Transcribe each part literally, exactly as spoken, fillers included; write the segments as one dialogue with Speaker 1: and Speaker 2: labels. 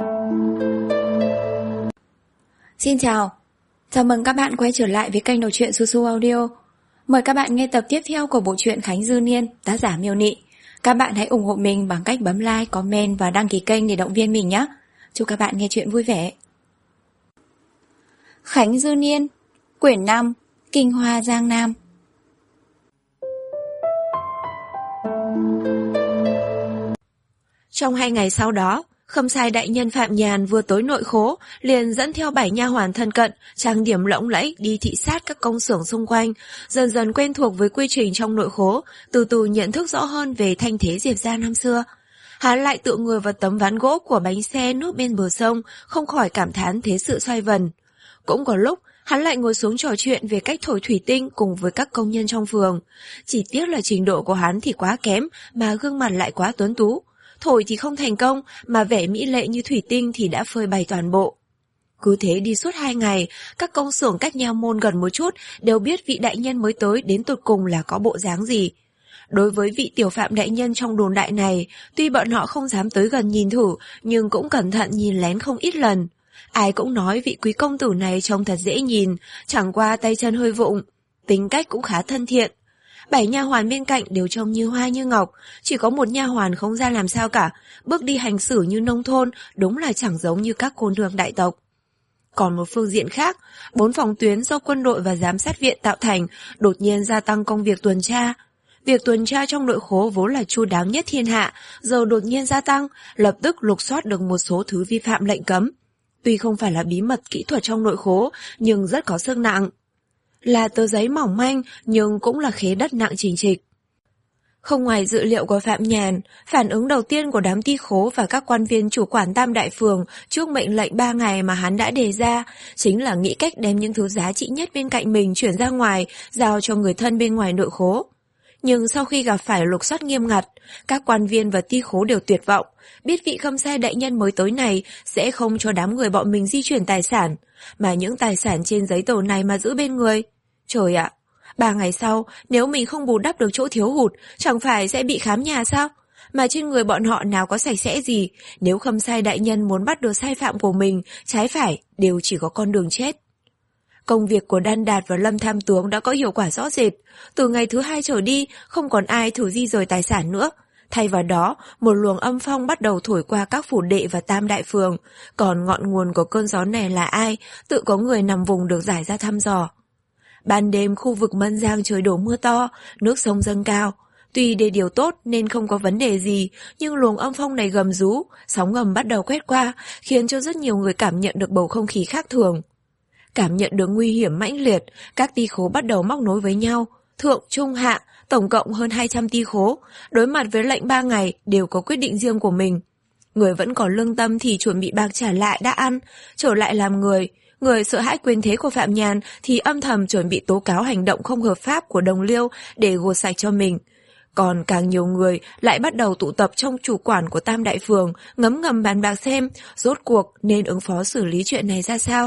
Speaker 1: Xin chào, chào mừng các bạn quay trở lại với kênh đọc truyện Su Su Audio. Mời các bạn nghe tập tiếp theo của bộ truyện Khánh Dư Niên, tác giả Miêu Nị. Các bạn hãy ủng hộ mình bằng cách bấm like, comment và đăng ký kênh để động viên mình nhé. Chúc các bạn nghe truyện vui vẻ. Khánh Dư Niên, quyển năm, Kinh Hoa Giang Nam. Trong hai ngày sau đó, Khâm Sai đại nhân Phạm Nhàn vừa tới nội khố, liền dẫn theo bảy nha hoàn thân cận, trang điểm lộng lẫy đi thị sát các công xưởng xung quanh, dần dần quen thuộc với quy trình trong nội khố, từ từ nhận thức rõ hơn về thanh thế Diệp gia năm xưa. Hắn lại tựa người vào tấm ván gỗ của bánh xe nước bên bờ sông, không khỏi cảm thán thế sự xoay vần. Cũng có lúc, hắn lại ngồi xuống trò chuyện về cách thổi thủy tinh cùng với các công nhân trong phường. Chỉ tiếc là trình độ của hắn thì quá kém, mà gương mặt lại quá tuấn tú. Thổi thì không thành công, mà vẻ mỹ lệ như thủy tinh thì đã phơi bày toàn bộ. Cứ thế đi suốt hai ngày, các công xưởng cách nha môn gần một chút đều biết vị đại nhân mới tới đến tột cùng là có bộ dáng gì. Đối với vị tiểu Phạm đại nhân trong đồn đại này, tuy bọn họ không dám tới gần nhìn thử, nhưng cũng cẩn thận nhìn lén không ít lần. Ai cũng nói vị quý công tử này trông thật dễ nhìn, chẳng qua tay chân hơi vụng, tính cách cũng khá thân thiện. Bảy nha hoàn bên cạnh đều trông như hoa như ngọc, chỉ có một nha hoàn không ra làm sao cả, bước đi hành xử như nông thôn, đúng là chẳng giống như các cô nương đại tộc. Còn một phương diện khác, bốn phòng tuyến do quân đội và giám sát viện tạo thành đột nhiên gia tăng công việc tuần tra. Việc tuần tra trong nội khố vốn là chu đáo nhất thiên hạ, giờ đột nhiên gia tăng, lập tức lục soát được một số thứ vi phạm lệnh cấm. Tuy không phải là bí mật kỹ thuật trong nội khố, nhưng rất có sức nặng. Là tờ giấy mỏng manh, nhưng cũng là khế đất nặng chỉnh trịch. Không ngoài dự liệu của Phạm Nhàn, phản ứng đầu tiên của đám ty khố và các quan viên chủ quản Tam Đại Phường trước mệnh lệnh ba ngày mà hắn đã đề ra, chính là nghĩ cách đem những thứ giá trị nhất bên cạnh mình chuyển ra ngoài, giao cho người thân bên ngoài nội khố. Nhưng sau khi gặp phải lục soát nghiêm ngặt, các quan viên và ty khố đều tuyệt vọng, biết vị Khâm Sai đại nhân mới tới này sẽ không cho đám người bọn mình di chuyển tài sản, mà những tài sản trên giấy tờ này mà giữ bên người. Trời ạ, ba ngày sau, nếu mình không bù đắp được chỗ thiếu hụt, chẳng phải sẽ bị khám nhà sao? Mà trên người bọn họ nào có sạch sẽ gì, nếu Khâm Sai đại nhân muốn bắt được sai phạm của mình, trái phải, đều chỉ có con đường chết. Công việc của Đan Đạt và Lâm Tham Tướng đã có hiệu quả rõ rệt. Từ ngày thứ hai trở đi, không còn ai thử di rời tài sản nữa. Thay vào đó, một luồng âm phong bắt đầu thổi qua các phủ đệ và Tam Đại Phường. Còn ngọn nguồn của cơn gió này là ai, tự có người nằm vùng được giải ra thăm dò. Ban đêm khu vực Mân Giang trời đổ mưa to, nước sông dâng cao. Tuy đê điều tốt nên không có vấn đề gì, nhưng luồng âm phong này gầm rú, sóng ngầm bắt đầu quét qua, khiến cho rất nhiều người cảm nhận được bầu không khí khác thường. Cảm nhận được nguy hiểm mãnh liệt, các ty khố bắt đầu móc nối với nhau, thượng, trung, hạ, tổng cộng hơn hai trăm ty khố, đối mặt với lệnh ba ngày đều có quyết định riêng của mình. Người vẫn còn lương tâm thì chuẩn bị bạc trả lại đã ăn, trở lại làm người. Người sợ hãi quyền thế của Phạm Nhàn thì âm thầm chuẩn bị tố cáo hành động không hợp pháp của đồng liêu để gột sạch cho mình. Còn càng nhiều người lại bắt đầu tụ tập trong chủ quản của Tam Đại Phường, ngấm ngầm bàn bạc xem rốt cuộc nên ứng phó xử lý chuyện này ra sao.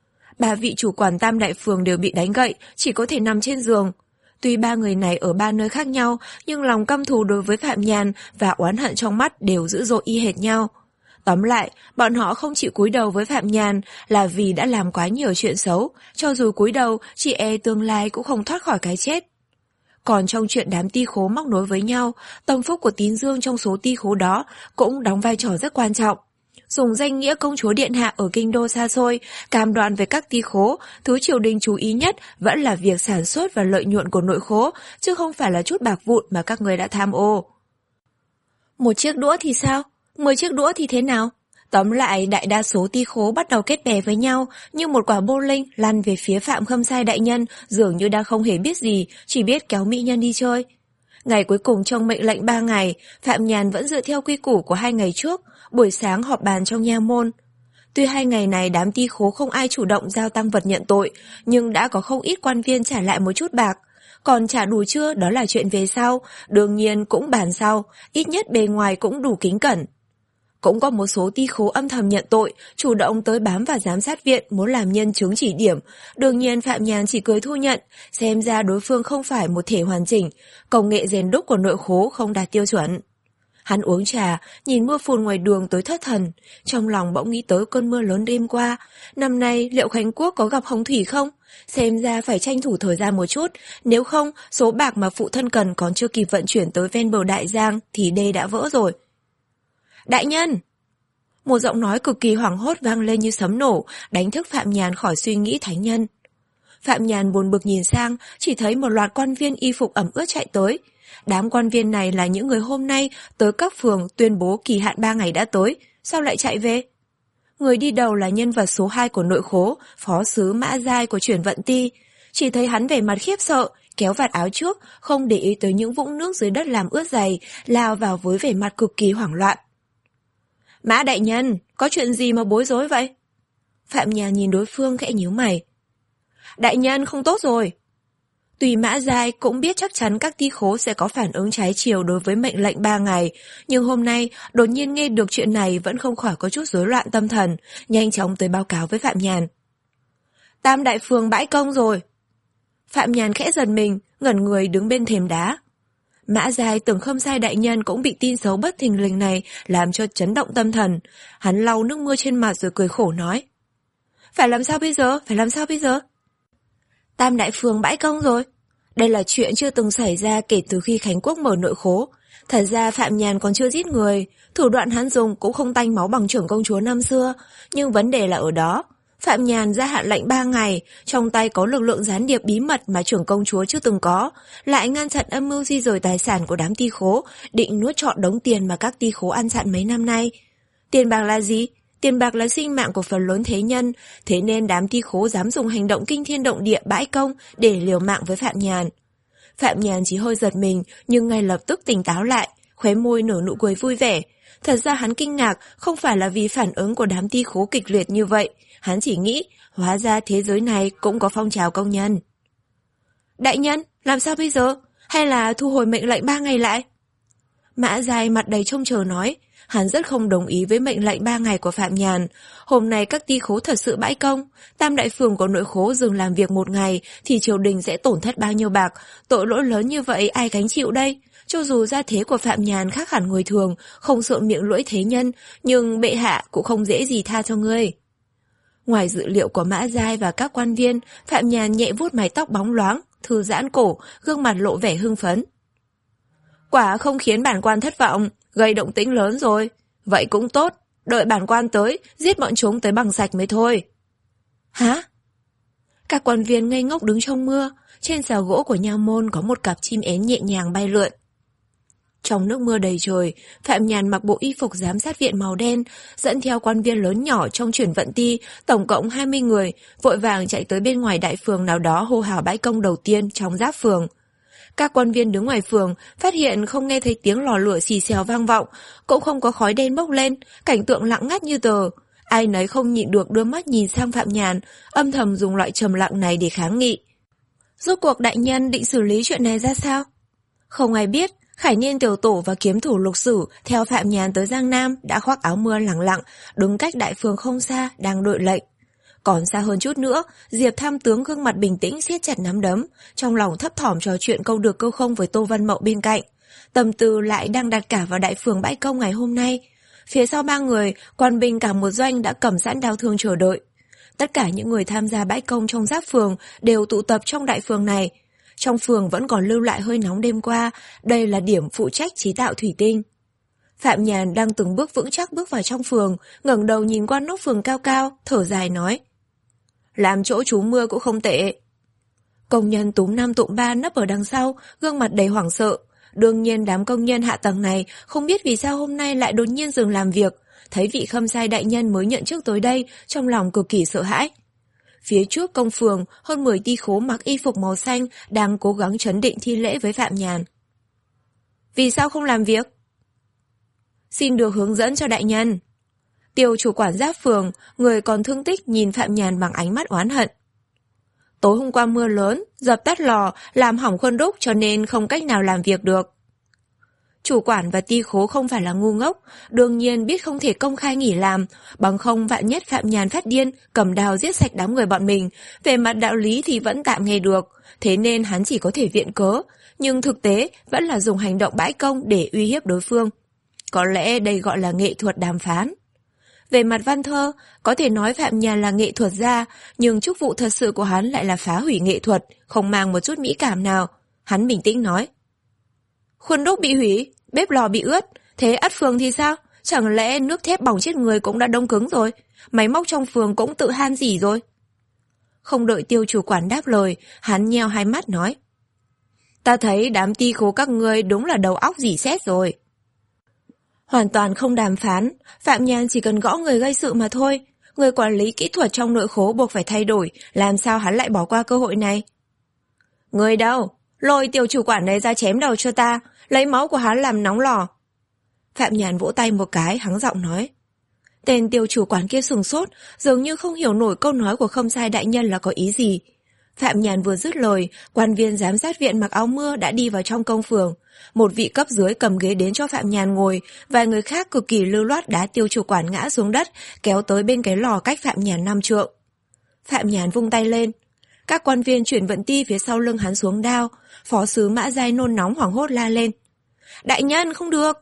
Speaker 1: Ba vị chủ quản Tam Đại Phường đều bị đánh gậy, chỉ có thể nằm trên giường. Tuy ba người này ở ba nơi khác nhau, nhưng lòng căm thù đối với Phạm Nhàn và oán hận trong mắt đều dữ dội y hệt nhau. Tóm lại, bọn họ không chịu cúi đầu với Phạm Nhàn là vì đã làm quá nhiều chuyện xấu, cho dù cúi đầu, chỉ e tương lai cũng không thoát khỏi cái chết. Còn trong chuyện đám ty khố móc nối với nhau, tâm phúc của Tín Dương trong số ty khố đó cũng đóng vai trò rất quan trọng. Dùng danh nghĩa công chúa điện hạ ở kinh đô xa xôi, cam đoan với các ty khố, thứ triều đình chú ý nhất vẫn là việc sản xuất và lợi nhuận của nội khố, chứ không phải là chút bạc vụn mà các người đã tham ô. Một chiếc đũa thì sao? Mười chiếc đũa thì thế nào? Tóm lại, đại đa số ty khố bắt đầu kết bè với nhau, như một quả bô linh lăn về phía Phạm Khâm Sai đại nhân, dường như đang không hề biết gì, chỉ biết kéo mỹ nhân đi chơi. Ngày cuối cùng trong mệnh lệnh ba ngày, Phạm Nhàn vẫn dựa theo quy củ của hai ngày trước, buổi sáng họp bàn trong nha môn. Tuy hai ngày này đám ty khố không ai chủ động giao tăng vật nhận tội, nhưng đã có không ít quan viên trả lại một chút bạc. Còn trả đủ chưa đó là chuyện về sau, đương nhiên cũng bàn sau, ít nhất bề ngoài cũng đủ kính cẩn. Cũng có một số ty khố âm thầm nhận tội, chủ động tới bám vào giám sát viện muốn làm nhân chứng chỉ điểm. Đương nhiên Phạm Nhàn chỉ cười thu nhận, xem ra đối phương không phải một thể hoàn chỉnh, công nghệ rèn đúc của nội khố không đạt tiêu chuẩn. Hắn uống trà, nhìn mưa phùn ngoài đường tối thất thần, trong lòng bỗng nghĩ tới cơn mưa lớn đêm qua. Năm nay liệu Khánh Quốc có gặp hồng thủy không? Xem ra phải tranh thủ thời gian một chút, nếu không số bạc mà phụ thân cần còn chưa kịp vận chuyển tới ven bờ Đại Giang thì đê đã vỡ rồi. Đại nhân! Một giọng nói cực kỳ hoảng hốt vang lên như sấm nổ, đánh thức Phạm Nhàn khỏi suy nghĩ thánh nhân. Phạm Nhàn buồn bực nhìn sang, chỉ thấy một loạt quan viên y phục ẩm ướt chạy tới. Đám quan viên này là những người hôm nay tới các phường tuyên bố kỳ hạn ba ngày đã tới, sao lại chạy về? Người đi đầu là nhân vật số hai của nội khố, phó sứ Mã Giai của chuyển vận ti. Chỉ thấy hắn vẻ mặt khiếp sợ, kéo vạt áo trước, không để ý tới những vũng nước dưới đất làm ướt giày, lao vào với vẻ mặt cực kỳ hoảng loạn. Mã đại nhân, có chuyện gì mà bối rối vậy? Phạm Nhàn nhìn đối phương khẽ nhíu mày. Đại nhân không tốt rồi. Tuy Mã Giai cũng biết chắc chắn các ty khố sẽ có phản ứng trái chiều đối với mệnh lệnh ba ngày, nhưng hôm nay đột nhiên nghe được chuyện này vẫn không khỏi có chút rối loạn tâm thần, nhanh chóng tới báo cáo với Phạm Nhàn. Tam đại phường bãi công rồi. Phạm Nhàn khẽ giật mình, ngẩn người đứng bên thềm đá. Mã Giai tưởng Khâm Sai đại nhân cũng bị tin xấu bất thình lình này làm cho chấn động tâm thần. Hắn lau nước mưa trên mặt rồi cười khổ nói. Phải làm sao bây giờ? Phải làm sao bây giờ? Tam đại phường bãi công rồi. Đây là chuyện chưa từng xảy ra kể từ khi Khánh Quốc mở nội khố. Thật ra Phạm Nhàn còn chưa giết người, thủ đoạn hắn dùng cũng không tanh máu bằng trưởng công chúa năm xưa, nhưng vấn đề là ở đó. Phạm Nhàn ra hạn lệnh ba ngày, trong tay có lực lượng gián điệp bí mật mà trưởng công chúa chưa từng có, lại ngăn chặn âm mưu di dời tài sản của đám ty khố, định nuốt trọn đống tiền mà các ty khố ăn chặn mấy năm nay. Tiền bạc là gì? Tiền bạc là sinh mạng của phần lớn thế nhân, thế nên đám ty khố dám dùng hành động kinh thiên động địa bãi công để liều mạng với Phạm Nhàn. Phạm Nhàn chỉ hơi giật mình nhưng ngay lập tức tỉnh táo lại, khóe môi nở nụ cười vui vẻ. Thật ra hắn kinh ngạc không phải là vì phản ứng của đám ty khố kịch liệt như vậy, hắn chỉ nghĩ hóa ra thế giới này cũng có phong trào công nhân. Đại nhân, làm sao bây giờ? Hay là thu hồi mệnh lệnh ba ngày lại? Mã Giai mặt đầy trông chờ nói. Hắn rất không đồng ý với mệnh lệnh ba ngày của Phạm Nhàn. Hôm nay các ty khố thật sự bãi công, tam đại phường của nội khố dừng làm việc một ngày thì triều đình sẽ tổn thất bao nhiêu bạc, tội lỗi lớn như vậy ai gánh chịu đây? Cho dù gia thế của Phạm Nhàn khác hẳn người thường, không sợ miệng lưỡi thế nhân, nhưng bệ hạ cũng không dễ gì tha cho ngươi. Ngoài dự liệu của Mã Giai và các quan viên, Phạm Nhàn nhẹ vuốt mái tóc bóng loáng, thư giãn cổ, gương mặt lộ vẻ hưng phấn. Quả không khiến bản quan thất vọng, gây động tĩnh lớn rồi. Vậy cũng tốt, đợi bản quan tới, giết bọn chúng tới bằng sạch mới thôi. Hả? Các quan viên ngây ngốc đứng trong mưa, trên xào gỗ của nha môn có một cặp chim én nhẹ nhàng bay lượn. Trong nước mưa đầy trời, Phạm Nhàn mặc bộ y phục giám sát viện màu đen, dẫn theo quan viên lớn nhỏ trong chuyển vận ti, tổng cộng hai mươi người, vội vàng chạy tới bên ngoài đại phường nào đó hô hào bãi công đầu tiên trong giáp phường. Các quan viên đứng ngoài phường, phát hiện không nghe thấy tiếng lò lửa xì xèo vang vọng, cũng không có khói đen bốc lên, cảnh tượng lặng ngắt như tờ. Ai nấy không nhịn được đưa mắt nhìn sang Phạm Nhàn, âm thầm dùng loại trầm lặng này để kháng nghị. Rốt cuộc đại nhân định xử lý chuyện này ra sao? Không ai biết, Khải Niên tiểu tổ và kiếm thủ Lục Sử theo Phạm Nhàn tới Giang Nam đã khoác áo mưa lẳng lặng, đứng cách đại phường không xa, đang đợi lệnh. Còn xa hơn chút nữa, Diệp tham tướng gương mặt bình tĩnh siết chặt nắm đấm, trong lòng thấp thỏm trò chuyện câu được câu không với Tô Văn Mậu bên cạnh. Tâm tư lại đang đặt cả vào đại phường bãi công ngày hôm nay. Phía sau ba người, quan binh cả một doanh đã cầm sẵn đao thương chờ đợi. Tất cả những người tham gia bãi công trong giáp phường đều tụ tập trong đại phường này. Trong phường vẫn còn lưu lại hơi nóng đêm qua, đây là điểm phụ trách chế tạo thủy tinh. Phạm Nhàn đang từng bước vững chắc bước vào trong phường, ngẩng đầu nhìn qua nóc phường cao cao, thở dài nói. Làm chỗ trú mưa cũng không tệ. Công nhân túm năm tụm ba nấp ở đằng sau, gương mặt đầy hoảng sợ. Đương nhiên đám công nhân hạ tầng này không biết vì sao hôm nay lại đột nhiên dừng làm việc. Thấy vị Khâm Sai đại nhân mới nhận chức tới đây, trong lòng cực kỳ sợ hãi. Phía trước công phường, hơn mười ty khố mặc y phục màu xanh đang cố gắng trấn định thi lễ với Phạm Nhàn. Vì sao không làm việc? Xin được hướng dẫn cho đại nhân. Tiêu chủ quản giáp phường, người còn thương tích nhìn Phạm Nhàn bằng ánh mắt oán hận. Tối hôm qua mưa lớn, dập tắt lò, làm hỏng khuôn đúc cho nên không cách nào làm việc được. Chủ quản và ty khố không phải là ngu ngốc, đương nhiên biết không thể công khai nghỉ làm, bằng không vạn nhất Phạm Nhàn phát điên, cầm đao giết sạch đám người bọn mình, về mặt đạo lý thì vẫn tạm nghe được, thế nên hắn chỉ có thể viện cớ, nhưng thực tế vẫn là dùng hành động bãi công để uy hiếp đối phương. Có lẽ đây gọi là nghệ thuật đàm phán. Về mặt văn thơ, có thể nói Phạm Nhàn là nghệ thuật gia, nhưng chức vụ thật sự của hắn lại là phá hủy nghệ thuật, không mang một chút mỹ cảm nào. Hắn bình tĩnh nói. Khuôn đúc bị hủy, bếp lò bị ướt, thế ắt phường thì sao? Chẳng lẽ nước thép bỏng chết người cũng đã đông cứng rồi? Máy móc trong phường cũng tự han rỉ rồi? Không đợi Tiêu chủ quản đáp lời, hắn nheo hai mắt nói. Ta thấy đám ty khố các ngươi đúng là đầu óc rỉ sét rồi. Hoàn toàn không đàm phán, Phạm Nhàn chỉ cần gõ người gây sự mà thôi. Người quản lý kỹ thuật trong nội khố buộc phải thay đổi, làm sao hắn lại bỏ qua cơ hội này? Người đâu? Lôi Tiêu chủ quản này ra chém đầu cho ta, lấy máu của hắn làm nóng lò. Phạm Nhàn vỗ tay một cái, hắng giọng nói. Tên Tiêu chủ quản kia sừng sốt, dường như không hiểu nổi câu nói của Khâm Sai đại nhân là có ý gì. Phạm Nhàn vừa dứt lời, quan viên giám sát viện mặc áo mưa đã đi vào trong công phường. Một vị cấp dưới cầm ghế đến cho Phạm Nhàn ngồi, vài người khác cực kỳ lưu loát đá Tiêu chủ quản ngã xuống đất, kéo tới bên cái lò cách Phạm Nhàn năm trượng. Phạm Nhàn vung tay lên. Các quan viên chuyển vận ti phía sau lưng hắn xuống đao, phó sứ Mã Giai nôn nóng hoảng hốt la lên. Đại nhân, không được!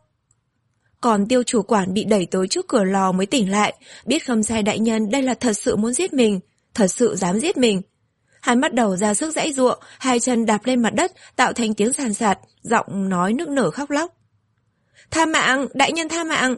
Speaker 1: Còn Tiêu chủ quản bị đẩy tới trước cửa lò mới tỉnh lại, biết Khâm Sai đại nhân đây là thật sự muốn giết mình, thật sự dám giết mình. Hắn bắt đầu ra sức giãy giụa, hai chân đạp lên mặt đất, tạo thành tiếng sàn sạt, giọng nói nức nở khóc lóc. Tha mạng, đại nhân tha mạng!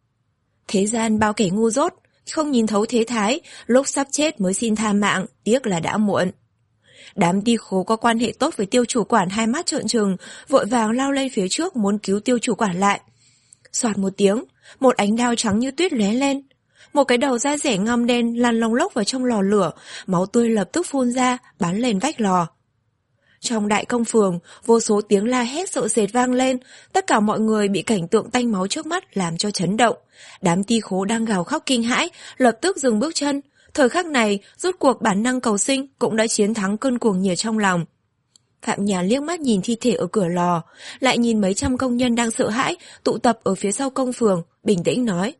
Speaker 1: Thế gian bao kẻ ngu dốt, không nhìn thấu thế thái, lúc sắp chết mới xin tha mạng, tiếc là đã muộn. Đám ty khố có quan hệ tốt với Tiêu chủ quản hai mắt trợn trừng, vội vàng lao lên phía trước muốn cứu Tiêu chủ quản lại. Soạt một tiếng, một ánh đao trắng như tuyết lóe lên. Một cái đầu da rẻ ngăm đen lăn lông lốc vào trong lò lửa, máu tươi lập tức phun ra, bắn lên vách lò. Trong đại công phường, vô số tiếng la hét sợ sệt vang lên, tất cả mọi người bị cảnh tượng tanh máu trước mắt làm cho chấn động. Đám ty khố đang gào khóc kinh hãi, lập tức dừng bước chân. Thời khắc này, rốt cuộc bản năng cầu sinh cũng đã chiến thắng cơn cuồng nhiệt trong lòng. Phạm Nhàn liếc mắt nhìn thi thể ở cửa lò, lại nhìn mấy trăm công nhân đang sợ hãi, tụ tập ở phía sau công phường, bình tĩnh nói.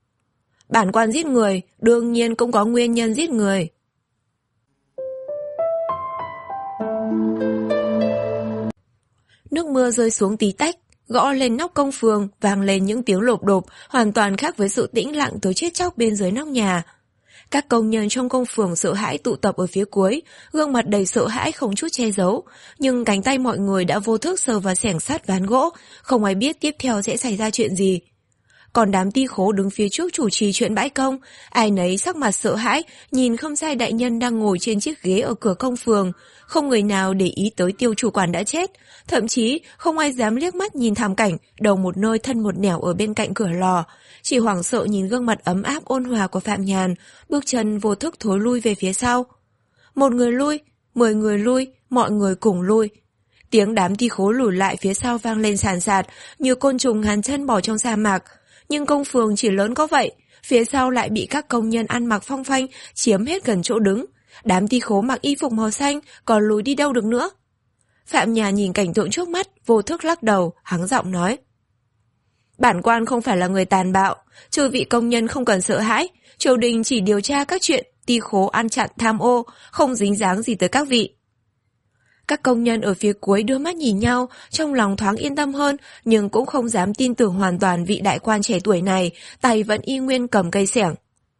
Speaker 1: Bản quan giết người, đương nhiên cũng có nguyên nhân giết người. Nước mưa rơi xuống tí tách, gõ lên nóc công phường, vang lên những tiếng lộp độp, hoàn toàn khác với sự tĩnh lặng tới chết chóc bên dưới nóc nhà. Các công nhân trong công phường sợ hãi tụ tập ở phía cuối, gương mặt đầy sợ hãi không chút che giấu, nhưng cánh tay mọi người đã vô thức sờ vào xẻng sắt ván gỗ, không ai biết tiếp theo sẽ xảy ra chuyện gì. Còn đám ty khố đứng phía trước chủ trì chuyện bãi công, ai nấy sắc mặt sợ hãi, nhìn Khâm Sai đại nhân đang ngồi trên chiếc ghế ở cửa công phường, không người nào để ý tới Tiêu chủ quản đã chết, thậm chí không ai dám liếc mắt nhìn thảm cảnh đầu một nơi thân một nẻo ở bên cạnh cửa lò, chỉ hoảng sợ nhìn gương mặt ấm áp ôn hòa của Phạm Nhàn, bước chân vô thức thối lui về phía sau. Một người lui, mười người lui, mọi người cùng lui. Tiếng đám ty khố lùi lại phía sau vang lên sàn sạt, như côn trùng ngàn chân bò trong sa mạc. Nhưng công phường chỉ lớn có vậy, phía sau lại bị các công nhân ăn mặc phong phanh chiếm hết gần chỗ đứng. Đám ty khố mặc y phục màu xanh còn lùi đi đâu được nữa. Phạm Nhàn nhìn cảnh tượng trước mắt, vô thức lắc đầu, hắng giọng nói. Bản quan không phải là người tàn bạo, chư vị công nhân không cần sợ hãi, triều đình chỉ điều tra các chuyện ty khố ăn chặn tham ô, không dính dáng gì tới các vị. Các công nhân ở phía cuối đưa mắt nhìn nhau, trong lòng thoáng yên tâm hơn, nhưng cũng không dám tin tưởng hoàn toàn vị đại quan trẻ tuổi này, tay vẫn y nguyên cầm cây xẻng.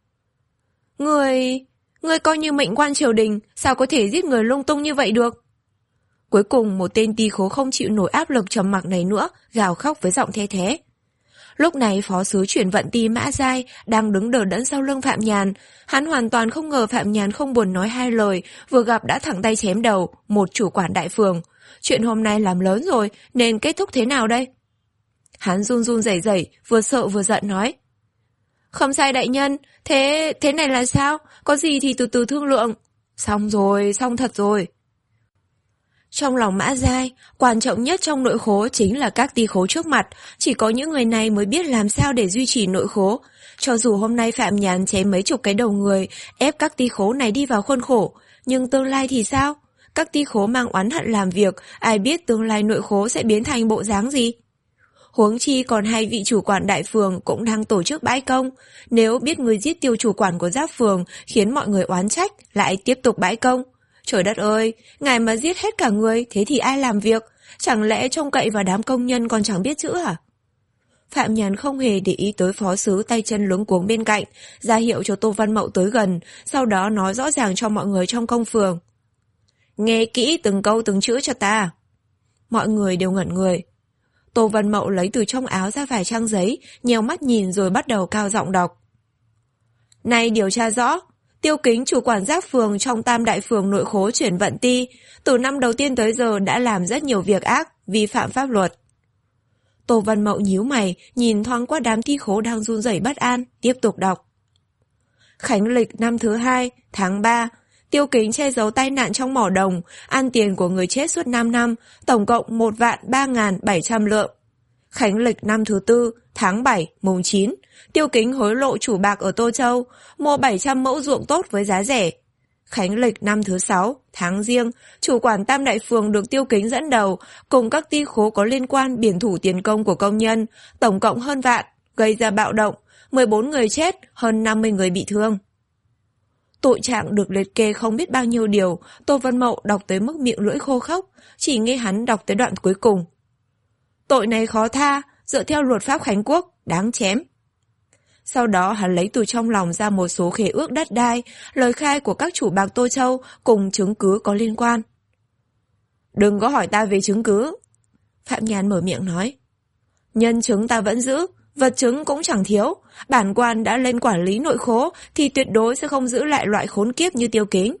Speaker 1: Người... người coi như mệnh quan triều đình, sao có thể giết người lung tung như vậy được? Cuối cùng một tên ty khố không chịu nổi áp lực trầm mặc này nữa, gào khóc với giọng the thé. Lúc này phó sứ chuyển vận ti Mã Giai đang đứng đờ đẫn sau lưng Phạm Nhàn. Hắn hoàn toàn không ngờ Phạm Nhàn không buồn nói hai lời, vừa gặp đã thẳng tay chém đầu một chủ quản đại phường. Chuyện hôm nay làm lớn rồi, nên kết thúc thế nào đây? Hắn run run rẩy rẩy, vừa sợ vừa giận nói. Không sai đại nhân, thế thế này là sao? Có gì thì từ từ thương lượng. Xong rồi, xong thật rồi. Trong lòng Mã Giai, quan trọng nhất trong nội khố chính là các ty khố trước mặt, chỉ có những người này mới biết làm sao để duy trì nội khố. Cho dù hôm nay Phạm Nhàn chém mấy chục cái đầu người, ép các ty khố này đi vào khuôn khổ, nhưng tương lai thì sao? Các ty khố mang oán hận làm việc, ai biết tương lai nội khố sẽ biến thành bộ dáng gì? Huống chi còn hai vị chủ quản đại phường cũng đang tổ chức bãi công, nếu biết người giết Tiêu chủ quản của giáp phường khiến mọi người oán trách, lại tiếp tục bãi công. Trời đất ơi, ngài mà giết hết cả người, thế thì ai làm việc? Chẳng lẽ trông cậy vào đám công nhân còn chẳng biết chữ à? Phạm Nhàn không hề để ý tới phó sứ tay chân luống cuống bên cạnh, ra hiệu cho Tô Văn Mậu tới gần, sau đó nói rõ ràng cho mọi người trong công phường. Nghe kỹ từng câu từng chữ cho ta. Mọi người đều ngẩn người. Tô Văn Mậu lấy từ trong áo ra vài trang giấy, nheo mắt nhìn rồi bắt đầu cao giọng đọc. Này điều tra rõ, Tiêu Kính chủ quản giác phường trong Tam Đại phường nội khố chuyển vận ti, từ năm đầu tiên tới giờ đã làm rất nhiều việc ác, vi phạm pháp luật. Tô Văn Mậu nhíu mày, nhìn thoáng qua đám thi khố đang run rẩy bất an, tiếp tục đọc. Khánh lịch năm thứ hai, tháng ba, Tiêu Kính che giấu tai nạn trong mỏ đồng, ăn tiền của người chết suốt năm năm, tổng cộng một vạn ba ngàn bảy trăm lượng. Khánh lịch năm thứ tư, tháng bảy, mùng chín, Tiêu Kính hối lộ chủ bạc ở Tô Châu, mua bảy trăm mẫu ruộng tốt với giá rẻ. Khánh lịch năm thứ sáu, tháng Giêng, chủ quản Tam Đại phường được Tiêu Kính dẫn đầu, cùng các ty khố có liên quan biển thủ tiền công của công nhân, tổng cộng hơn vạn, gây ra bạo động, mười bốn người chết, hơn năm mươi người bị thương. Tội trạng được liệt kê không biết bao nhiêu điều, Tô Văn Mậu đọc tới mức miệng lưỡi khô khốc, chỉ nghe hắn đọc tới đoạn cuối cùng. Tội này khó tha, dựa theo luật pháp Khánh Quốc, đáng chém. Sau đó hắn lấy từ trong lòng ra một số khế ước đất đai, lời khai của các chủ bạc Tô Châu cùng chứng cứ có liên quan. Đừng có hỏi ta về chứng cứ. Phạm Nhàn mở miệng nói. Nhân chứng ta vẫn giữ, vật chứng cũng chẳng thiếu. Bản quan đã lên quản lý nội khố thì tuyệt đối sẽ không giữ lại loại khốn kiếp như Tiêu Kính.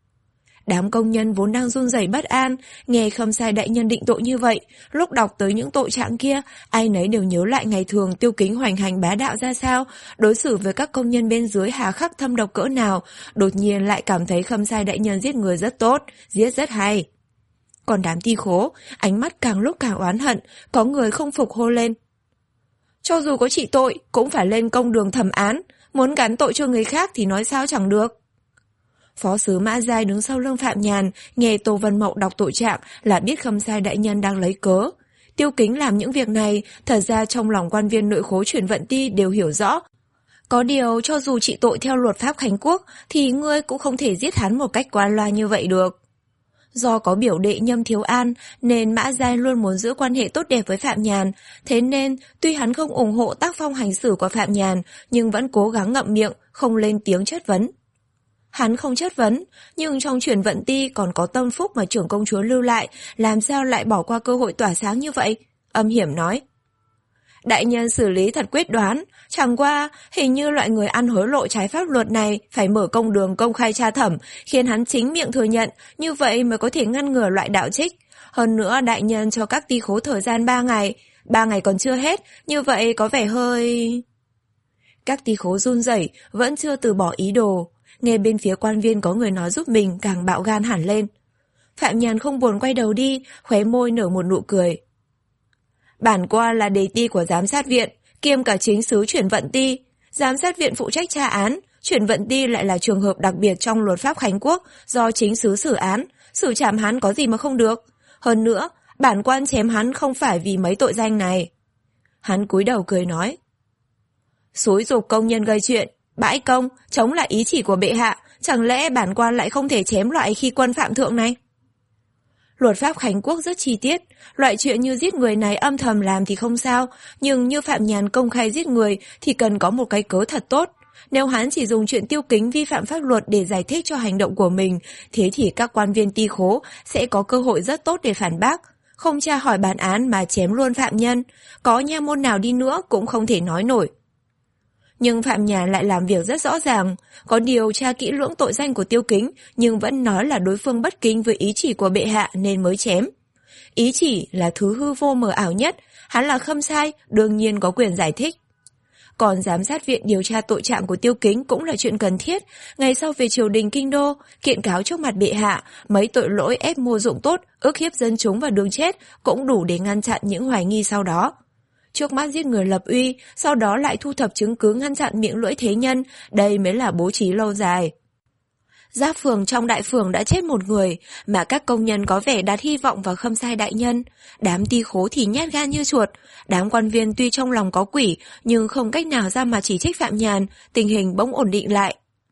Speaker 1: Đám công nhân vốn đang run rẩy bất an, nghe Khâm Sai đại nhân định tội như vậy, lúc đọc tới những tội trạng kia, ai nấy đều nhớ lại ngày thường Tiêu Kính hoành hành bá đạo ra sao, đối xử với các công nhân bên dưới hà khắc thâm độc cỡ nào, đột nhiên lại cảm thấy Khâm Sai đại nhân giết người rất tốt, giết rất hay. Còn đám ty khố, ánh mắt càng lúc càng oán hận, có người không phục hô lên. Cho dù có trị tội, cũng phải lên công đường thẩm án, muốn gắn tội cho người khác thì nói sao chẳng được. Phó sứ Mã Giai đứng sau lưng Phạm Nhàn, nghe Tô Văn Mậu đọc tội trạng là biết Khâm Sai đại nhân đang lấy cớ. Tiêu Kính làm những việc này, thật ra trong lòng quan viên nội khố chuyển vận ti đều hiểu rõ. Có điều cho dù trị tội theo luật pháp Khánh Quốc thì ngươi cũng không thể giết hắn một cách qua loa như vậy được. Do có biểu đệ Nhâm Thiếu An nên Mã Giai luôn muốn giữ quan hệ tốt đẹp với Phạm Nhàn, thế nên tuy hắn không ủng hộ tác phong hành xử của Phạm Nhàn nhưng vẫn cố gắng ngậm miệng, không lên tiếng chất vấn. Hắn không chất vấn, nhưng trong chuyển vận ti còn có tâm phúc mà trưởng công chúa lưu lại, làm sao lại bỏ qua cơ hội tỏa sáng như vậy? Âm hiểm nói. Đại nhân xử lý thật quyết đoán, chẳng qua hình như loại người ăn hối lộ trái pháp luật này phải mở công đường công khai tra thẩm, khiến hắn chính miệng thừa nhận, như vậy mới có thể ngăn ngừa loại đạo trích. Hơn nữa đại nhân cho các ty khố thời gian ba ngày, ba ngày còn chưa hết, như vậy có vẻ hơi... Các ty khố run rẩy vẫn chưa từ bỏ ý đồ. Nghe bên phía quan viên có người nói giúp mình càng bạo gan hẳn lên. Phạm Nhàn không buồn quay đầu đi, khóe môi nở một nụ cười. Bản quan là đề ti của giám sát viện, kiêm cả chính sứ chuyển vận ti. Giám sát viện phụ trách tra án, chuyển vận ti lại là trường hợp đặc biệt trong luật pháp Khánh Quốc do chính sứ xử án, xử trảm hắn có gì mà không được. Hơn nữa, bản quan chém hắn không phải vì mấy tội danh này. Hắn cúi đầu cười nói. Xúi giục công nhân gây chuyện, bãi công, chống lại ý chỉ của bệ hạ, chẳng lẽ bản quan lại không thể chém loại khi quân phạm thượng này? Luật pháp Khánh Quốc rất chi tiết, loại chuyện như giết người này âm thầm làm thì không sao, nhưng như Phạm Nhàn công khai giết người thì cần có một cái cớ thật tốt. Nếu hắn chỉ dùng chuyện Tiêu Kính vi phạm pháp luật để giải thích cho hành động của mình, thế thì các quan viên ty khố sẽ có cơ hội rất tốt để phản bác. Không tra hỏi bản án mà chém luôn phạm nhân, có nha môn nào đi nữa cũng không thể nói nổi. Nhưng Phạm Nhàn lại làm việc rất rõ ràng, có điều tra kỹ lưỡng tội danh của Tiêu Kính nhưng vẫn nói là đối phương bất kính với ý chỉ của bệ hạ nên mới chém. Ý chỉ là thứ hư vô mờ ảo nhất, hắn là Khâm Sai, đương nhiên có quyền giải thích. Còn giám sát viện điều tra tội trạng của Tiêu Kính cũng là chuyện cần thiết, ngày sau về triều đình kinh đô, kiện cáo trước mặt bệ hạ, mấy tội lỗi ép mua dụng tốt, ức hiếp dân chúng và đường chết cũng đủ để ngăn chặn những hoài nghi sau đó. Trước mắt giết người lập uy, sau đó lại thu thập chứng cứ ngăn chặn miệng lưỡi thế nhân, đây mới là bố trí lâu dài. Giáp phường trong đại phường đã chết một người, mà các công nhân có vẻ đặt hy vọng vào Khâm Sai đại nhân. Đám ty khố thì nhát gan như chuột, đám quan viên tuy trong lòng có quỷ, nhưng không cách nào ra mà chỉ trích Phạm Nhàn, tình hình bỗng ổn định lại.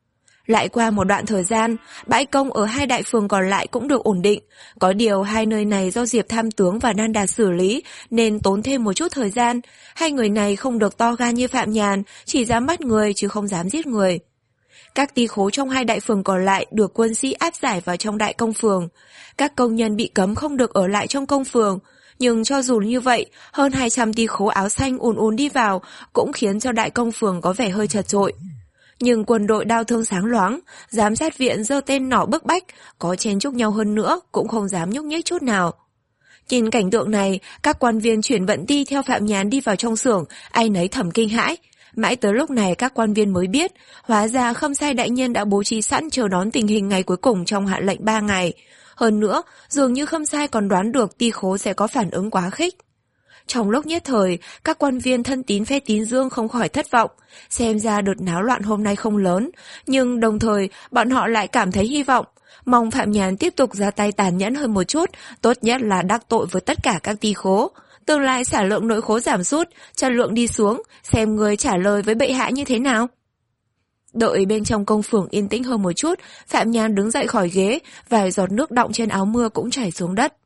Speaker 1: Lại qua một đoạn thời gian, bãi công ở hai đại phường còn lại cũng được ổn định. Có điều hai nơi này do Diệp Tham Tướng và Nan Đạt xử lý nên tốn thêm một chút thời gian. Hai người này không được to gan như Phạm Nhàn, chỉ dám bắt người chứ không dám giết người. Các ty khố trong hai đại phường còn lại được quân sĩ áp giải vào trong đại công phường. Các công nhân bị cấm không được ở lại trong công phường. Nhưng cho dù như vậy, hơn hai trăm ty khố áo xanh ùn ùn đi vào cũng khiến cho đại công phường có vẻ hơi chật chội. Nhưng quân đội đao thương sáng loáng, giám sát viện giơ tên nỏ bức bách, có chen chúc nhau hơn nữa cũng không dám nhúc nhích chút nào. Nhìn cảnh tượng này, các quan viên chuyển vận ti theo Phạm Nhàn đi vào trong xưởng, ai nấy thầm kinh hãi. Mãi tới lúc này các quan viên mới biết, hóa ra Khâm Sai đại nhân đã bố trí sẵn chờ đón tình hình ngày cuối cùng trong hạn lệnh ba ngày. Hơn nữa, dường như Khâm Sai còn đoán được ty khố sẽ có phản ứng quá khích. Trong lúc nhất thời, các quan viên thân tín phe Tín Dương không khỏi thất vọng. Xem ra đợt náo loạn hôm nay không lớn, nhưng đồng thời bọn họ lại cảm thấy hy vọng. Mong Phạm Nhàn tiếp tục ra tay tàn nhẫn hơn một chút, tốt nhất là đắc tội với tất cả các ty khố. Tương lai sản lượng nội khố giảm sút, chất lượng đi xuống, xem người trả lời với bệ hạ như thế nào. Đợi bên trong công phường yên tĩnh hơn một chút, Phạm Nhàn đứng dậy khỏi ghế, vài giọt nước đọng trên áo mưa cũng chảy xuống đất.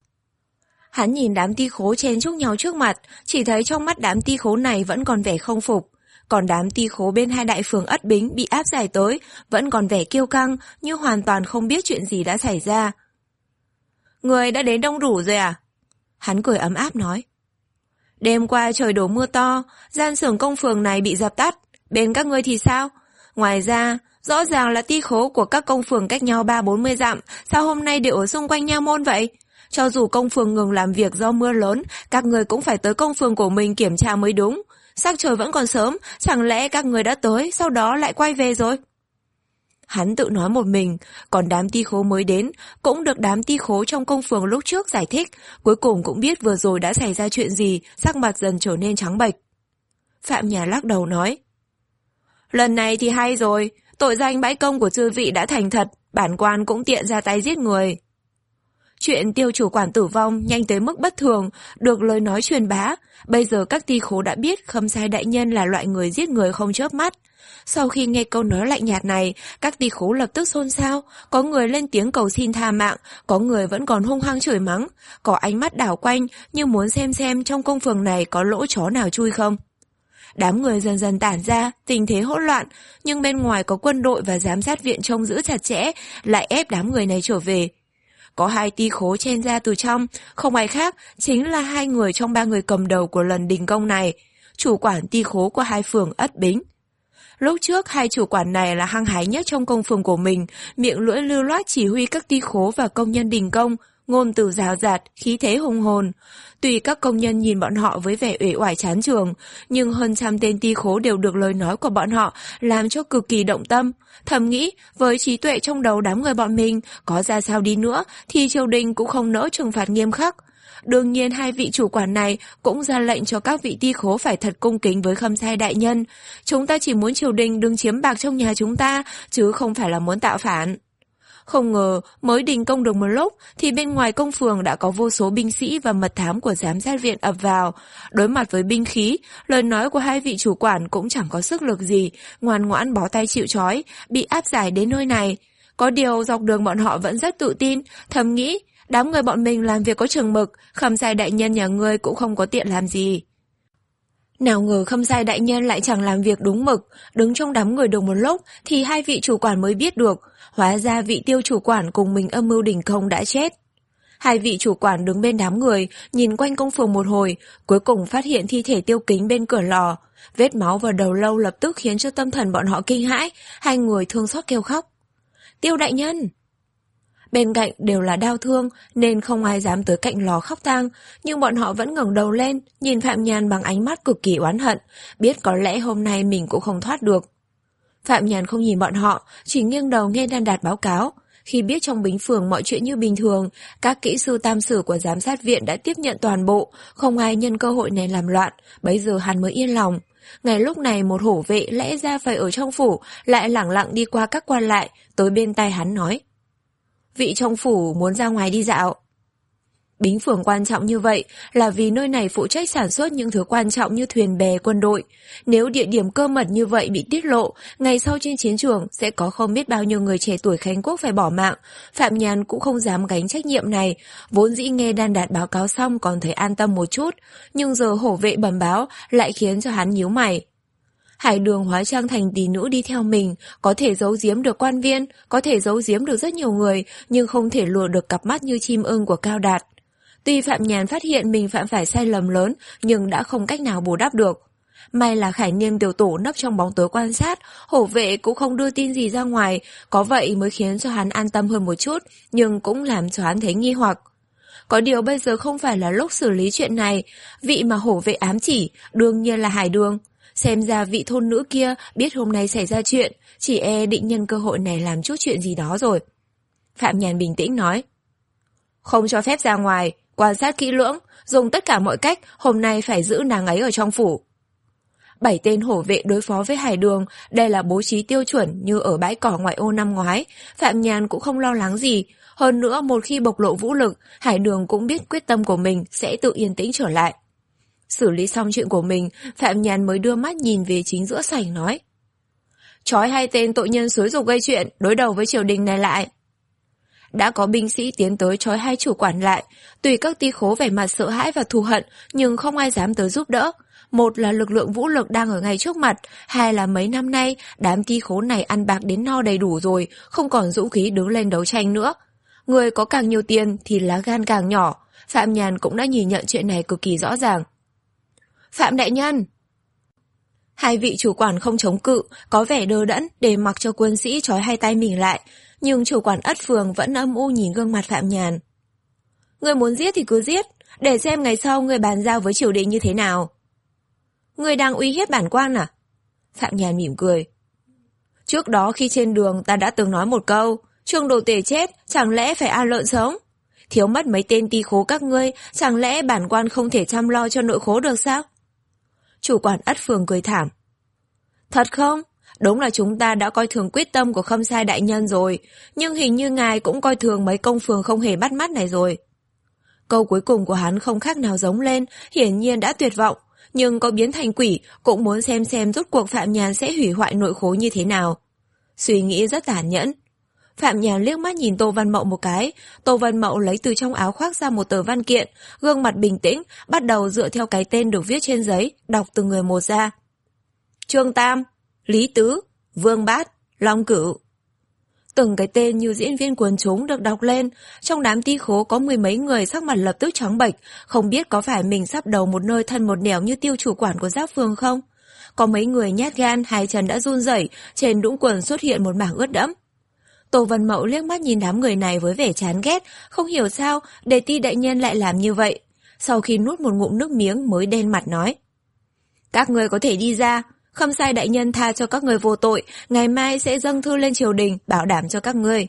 Speaker 1: Hắn nhìn đám ty khố chen chúc nhau trước mặt, chỉ thấy trong mắt đám ty khố này vẫn còn vẻ không phục. Còn đám ty khố bên hai đại phường Ất Bính bị áp giải tới, vẫn còn vẻ kiêu căng, như hoàn toàn không biết chuyện gì đã xảy ra. Người đã đến đông đủ rồi à? Hắn cười ấm áp nói. Đêm qua trời đổ mưa to, gian xưởng công phường này bị dập tắt, bên các ngươi thì sao? Ngoài ra, rõ ràng là ty khố của các công phường cách nhau ba bốn mươi dặm, sao hôm nay đều ở xung quanh nha môn vậy? Cho dù công phường ngừng làm việc do mưa lớn, các người cũng phải tới công phường của mình kiểm tra mới đúng. Sắc trời vẫn còn sớm, chẳng lẽ các người đã tới, sau đó lại quay về rồi? Hắn tự nói một mình, còn đám ty khố mới đến, cũng được đám ty khố trong công phường lúc trước giải thích, cuối cùng cũng biết vừa rồi đã xảy ra chuyện gì, sắc mặt dần trở nên trắng bệch. Phạm Nhàn lắc đầu nói. Lần này thì hay rồi, tội danh bãi công của chư vị đã thành thật, bản quan cũng tiện ra tay giết người. Chuyện tiêu chủ quản tử vong nhanh tới mức bất thường, được lời nói truyền bá. Bây giờ các ty khố đã biết Khâm Sai đại nhân là loại người giết người không chớp mắt. Sau khi nghe câu nói lạnh nhạt này, các ty khố lập tức xôn xao. Có người lên tiếng cầu xin tha mạng, có người vẫn còn hung hăng chửi mắng, có ánh mắt đảo quanh như muốn xem xem trong công phường này có lỗ chó nào chui không. Đám người dần dần tản ra, tình thế hỗn loạn, nhưng bên ngoài có quân đội và giám sát viện trông giữ chặt chẽ, lại ép đám người này trở về. Có hai ty khố chen ra từ trong, không ai khác, chính là hai người trong ba người cầm đầu của lần đình công này, chủ quản ty khố của hai phường Ất Bính. Lúc trước hai chủ quản này là hăng hái nhất trong công phường của mình, miệng lưỡi lưu loát chỉ huy các ty khố và công nhân đình công, ngôn từ rào rạt, khí thế hùng hồn. Tuy các công nhân nhìn bọn họ với vẻ uể oải chán chường, nhưng hơn trăm tên ty khố đều được lời nói của bọn họ làm cho cực kỳ động tâm. Thầm nghĩ, với trí tuệ trong đầu đám người bọn mình, có ra sao đi nữa thì triều đình cũng không nỡ trừng phạt nghiêm khắc. Đương nhiên hai vị chủ quản này cũng ra lệnh cho các vị ty khố phải thật cung kính với Khâm Sai đại nhân. Chúng ta chỉ muốn triều đình đừng chiếm bạc trong nhà chúng ta, chứ không phải là muốn tạo phản. Không ngờ, mới đình công được một lúc thì bên ngoài công phường đã có vô số binh sĩ và mật thám của giám sát viện ập vào. Đối mặt với binh khí, lời nói của hai vị chủ quản cũng chẳng có sức lực gì, ngoan ngoãn bó tay chịu trói, bị áp giải đến nơi này. Có điều dọc đường bọn họ vẫn rất tự tin, thầm nghĩ, đám người bọn mình làm việc có chừng mực, Khâm Sai đại nhân nhà ngươi cũng không có tiện làm gì. Nào ngờ Khâm Sai đại nhân lại chẳng làm việc đúng mực, đứng trong đám người được một lúc thì hai vị chủ quản mới biết được, hóa ra vị Tiêu chủ quản cùng mình âm mưu đình công đã chết. Hai vị chủ quản đứng bên đám người, nhìn quanh công phường một hồi, cuối cùng phát hiện thi thể Tiêu Kính bên cửa lò. Vết máu vào đầu lâu lập tức khiến cho tâm thần bọn họ kinh hãi, hai người thương xót kêu khóc. Tiêu đại nhân! Bên cạnh đều là đau thương nên không ai dám tới cạnh lò khóc tang, nhưng bọn họ vẫn ngẩng đầu lên, nhìn Phạm Nhàn bằng ánh mắt cực kỳ oán hận, biết có lẽ hôm nay mình cũng không thoát được. Phạm Nhàn không nhìn bọn họ, chỉ nghiêng đầu nghe Nan Đạt báo cáo. Khi biết trong bính phường mọi chuyện như bình thường, các kỹ sư tam sử của giám sát viện đã tiếp nhận toàn bộ, không ai nhân cơ hội này làm loạn, bấy giờ hắn mới yên lòng. Ngay lúc này một hổ vệ lẽ ra phải ở trong phủ, lại lẳng lặng đi qua các quan lại, tới bên tai hắn nói. Vị trong phủ muốn ra ngoài đi dạo. Bính phường quan trọng như vậy là vì nơi này phụ trách sản xuất những thứ quan trọng như thuyền bè quân đội. Nếu địa điểm cơ mật như vậy bị tiết lộ, ngày sau trên chiến trường sẽ có không biết bao nhiêu người trẻ tuổi Khánh Quốc phải bỏ mạng. Phạm Nhàn cũng không dám gánh trách nhiệm này, vốn dĩ nghe Đan Đạt báo cáo xong còn thấy an tâm một chút, nhưng giờ hổ vệ bẩm báo lại khiến cho hắn nhíu mày. Hải Đường hóa trang thành tỷ nữ đi theo mình, có thể giấu giếm được quan viên, có thể giấu giếm được rất nhiều người, nhưng không thể lừa được cặp mắt như chim ưng của Cao Đạt. Tuy Phạm Nhàn phát hiện mình phạm phải sai lầm lớn, nhưng đã không cách nào bù đắp được. May là Khải Niên tiểu tổ nấp trong bóng tối quan sát, hổ vệ cũng không đưa tin gì ra ngoài, có vậy mới khiến cho hắn an tâm hơn một chút, nhưng cũng làm cho hắn thấy nghi hoặc. Có điều bây giờ không phải là lúc xử lý chuyện này, vị mà hổ vệ ám chỉ, đương nhiên là Hải Đường. Xem ra vị thôn nữ kia biết hôm nay xảy ra chuyện, chỉ e định nhân cơ hội này làm chút chuyện gì đó rồi. Phạm Nhàn bình tĩnh nói. Không cho phép ra ngoài, quan sát kỹ lưỡng, dùng tất cả mọi cách, hôm nay phải giữ nàng ấy ở trong phủ. Bảy tên hổ vệ đối phó với Hải Đường, đây là bố trí tiêu chuẩn như ở bãi cỏ ngoại ô năm ngoái, Phạm Nhàn cũng không lo lắng gì. Hơn nữa một khi bộc lộ vũ lực, Hải Đường cũng biết quyết tâm của mình sẽ tự yên tĩnh trở lại. Xử lý xong chuyện của mình, Phạm Nhàn mới đưa mắt nhìn về chính giữa sảnh nói. Trói hai tên tội nhân xúi giục gây chuyện, đối đầu với triều đình này lại. Đã có binh sĩ tiến tới trói hai chủ quản lại, tùy các ty khố vẻ mặt sợ hãi và thù hận, nhưng không ai dám tới giúp đỡ. Một là lực lượng vũ lực đang ở ngay trước mặt, hai là mấy năm nay đám ty khố này ăn bạc đến no đầy đủ rồi, không còn dũng khí đứng lên đấu tranh nữa. Người có càng nhiều tiền thì lá gan càng nhỏ, Phạm Nhàn cũng đã nhìn nhận chuyện này cực kỳ rõ ràng. Phạm đại nhân! Hai vị chủ quản không chống cự, có vẻ đờ đẫn để mặc cho quân sĩ trói hai tay mình lại, nhưng chủ quản Ất Phường vẫn âm u nhìn gương mặt Phạm Nhàn. Người muốn giết thì cứ giết, để xem ngày sau người bàn giao với triều đình như thế nào. Người đang uy hiếp bản quan à? Phạm Nhàn mỉm cười. Trước đó khi trên đường ta đã từng nói một câu, Trương Đồ Tể chết, chẳng lẽ phải ăn lợn sống? Thiếu mất mấy tên ty khố các ngươi, chẳng lẽ bản quan không thể chăm lo cho nội khố được sao? Chủ quản Ất Phường cười thảm. Thật không? Đúng là chúng ta đã coi thường quyết tâm của Khâm Sai đại nhân rồi, nhưng hình như ngài cũng coi thường mấy công phường không hề bắt mắt này rồi. Câu cuối cùng của hắn không khác nào giống lên, hiển nhiên đã tuyệt vọng, nhưng có biến thành quỷ cũng muốn xem xem rốt cuộc Phạm Nhàn sẽ hủy hoại nội khố như thế nào. Suy nghĩ rất tàn nhẫn. Phạm Nhàn liếc mắt nhìn Tô Văn Mậu một cái, Tô Văn Mậu lấy từ trong áo khoác ra một tờ văn kiện, gương mặt bình tĩnh, bắt đầu dựa theo cái tên được viết trên giấy, đọc từng người một ra. Trương Tam, Lý Tứ, Vương Bát, Long Cửu. Từng cái tên như diễn viên quần chúng được đọc lên, trong đám ty khố có mười mấy người sắc mặt lập tức trắng bệch, không biết có phải mình sắp đầu một nơi thân một nẻo như Tiêu chủ quản của Giáp Phường không? Có mấy người nhát gan, hai chân đã run rẩy, trên đũng quần xuất hiện một mảng ướt đẫm. Tô Văn Mậu liếc mắt nhìn đám người này với vẻ chán ghét, không hiểu sao Đề Ti đại nhân lại làm như vậy. Sau khi nuốt một ngụm nước miếng mới đen mặt nói. Các người có thể đi ra, Khâm Sai đại nhân tha cho các người vô tội, ngày mai sẽ dâng thư lên triều đình, bảo đảm cho các ngươi.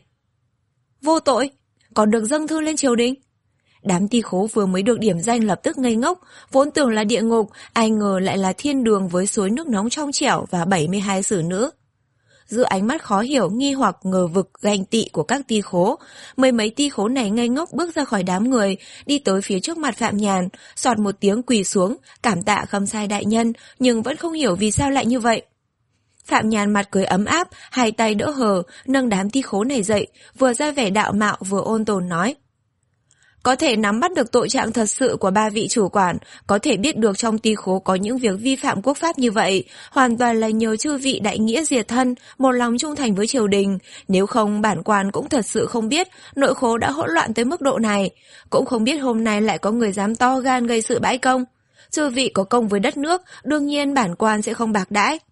Speaker 1: Vô tội? Còn được dâng thư lên triều đình? Đám ty khố vừa mới được điểm danh lập tức ngây ngốc, vốn tưởng là địa ngục, ai ngờ lại là thiên đường với suối nước nóng trong trẻo và bảy mươi hai xử nữ. Giữa ánh mắt khó hiểu, nghi hoặc, ngờ vực, ganh tị của các ty khố, mười mấy ty khố này ngây ngốc bước ra khỏi đám người, đi tới phía trước mặt Phạm Nhàn, soạt một tiếng quỳ xuống, cảm tạ Khâm Sai đại nhân, nhưng vẫn không hiểu vì sao lại như vậy. Phạm Nhàn mặt cười ấm áp, hai tay đỡ hờ, nâng đám ty khố này dậy, vừa ra vẻ đạo mạo vừa ôn tồn nói. Có thể nắm bắt được tội trạng thật sự của ba vị chủ quản, có thể biết được trong ty khố có những việc vi phạm quốc pháp như vậy, hoàn toàn là nhờ chư vị đại nghĩa diệt thân, một lòng trung thành với triều đình. Nếu không, bản quan cũng thật sự không biết nội khố đã hỗn loạn tới mức độ này, cũng không biết hôm nay lại có người dám to gan gây sự bãi công. Chư vị có công với đất nước, đương nhiên bản quan sẽ không bạc đãi.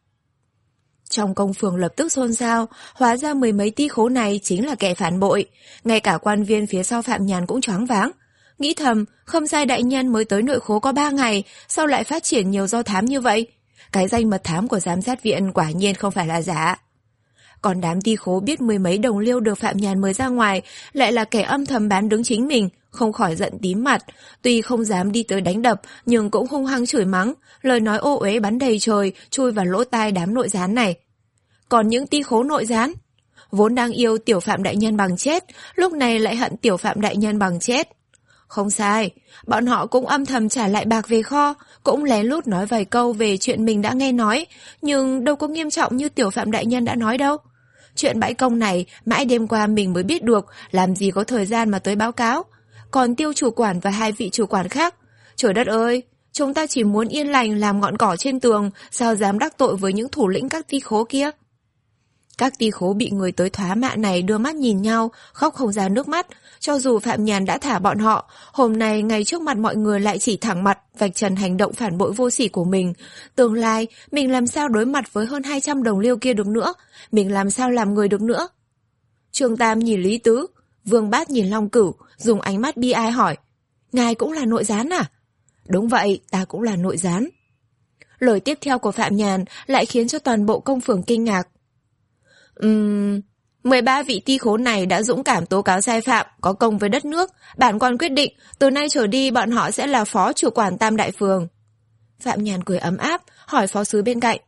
Speaker 1: Trong công phường lập tức xôn xao, hóa ra mười mấy ty khố này chính là kẻ phản bội. Ngay cả quan viên phía sau Phạm Nhàn cũng choáng váng. Nghĩ thầm, Khâm Sai đại nhân mới tới nội khố có ba ngày, sao lại phát triển nhiều do thám như vậy? Cái danh mật thám của giám sát viện quả nhiên không phải là giả. Còn đám ty khố biết mười mấy đồng liêu được Phạm Nhàn mời ra ngoài, lại là kẻ âm thầm bán đứng chính mình, không khỏi giận tím mặt. Tuy không dám đi tới đánh đập, nhưng cũng hung hăng chửi mắng, lời nói ô uế bắn đầy trời, chui vào lỗ tai đám nội gián này. Còn những ty khố nội gián, vốn đang yêu tiểu Phạm đại nhân bằng chết, lúc này lại hận tiểu Phạm đại nhân bằng chết. Không sai, bọn họ cũng âm thầm trả lại bạc về kho, cũng lén lút nói vài câu về chuyện mình đã nghe nói, nhưng đâu có nghiêm trọng như tiểu Phạm đại nhân đã nói đâu. Chuyện bãi công này mãi đêm qua mình mới biết được, làm gì có thời gian mà tới báo cáo. Còn Tiêu chủ quản và hai vị chủ quản khác, trời đất ơi, chúng ta chỉ muốn yên lành làm ngọn cỏ trên tường, sao dám đắc tội với những thủ lĩnh các ty khố kia. Các ty khố bị người tới thoá mạ này đưa mắt nhìn nhau, khóc không ra nước mắt. Cho dù Phạm Nhàn đã thả bọn họ, hôm nay ngay trước mặt mọi người lại chỉ thẳng mặt, vạch trần hành động phản bội vô sỉ của mình. Tương lai, mình làm sao đối mặt với hơn hai trăm đồng liêu kia được nữa? Mình làm sao làm người được nữa? Trương Tam nhìn Lý Tứ, Vương Bát nhìn Long Cửu, dùng ánh mắt bi ai hỏi. Ngài cũng là nội gián à? Đúng vậy, ta cũng là nội gián. Lời tiếp theo của Phạm Nhàn lại khiến cho toàn bộ công phường kinh ngạc. Ừm... mười ba vị ty khố này đã dũng cảm tố cáo sai phạm, có công với đất nước. Bản quan quyết định, từ nay trở đi bọn họ sẽ là phó chủ quản Tam Đại Phường. Phạm Nhàn cười ấm áp, hỏi phó sứ bên cạnh.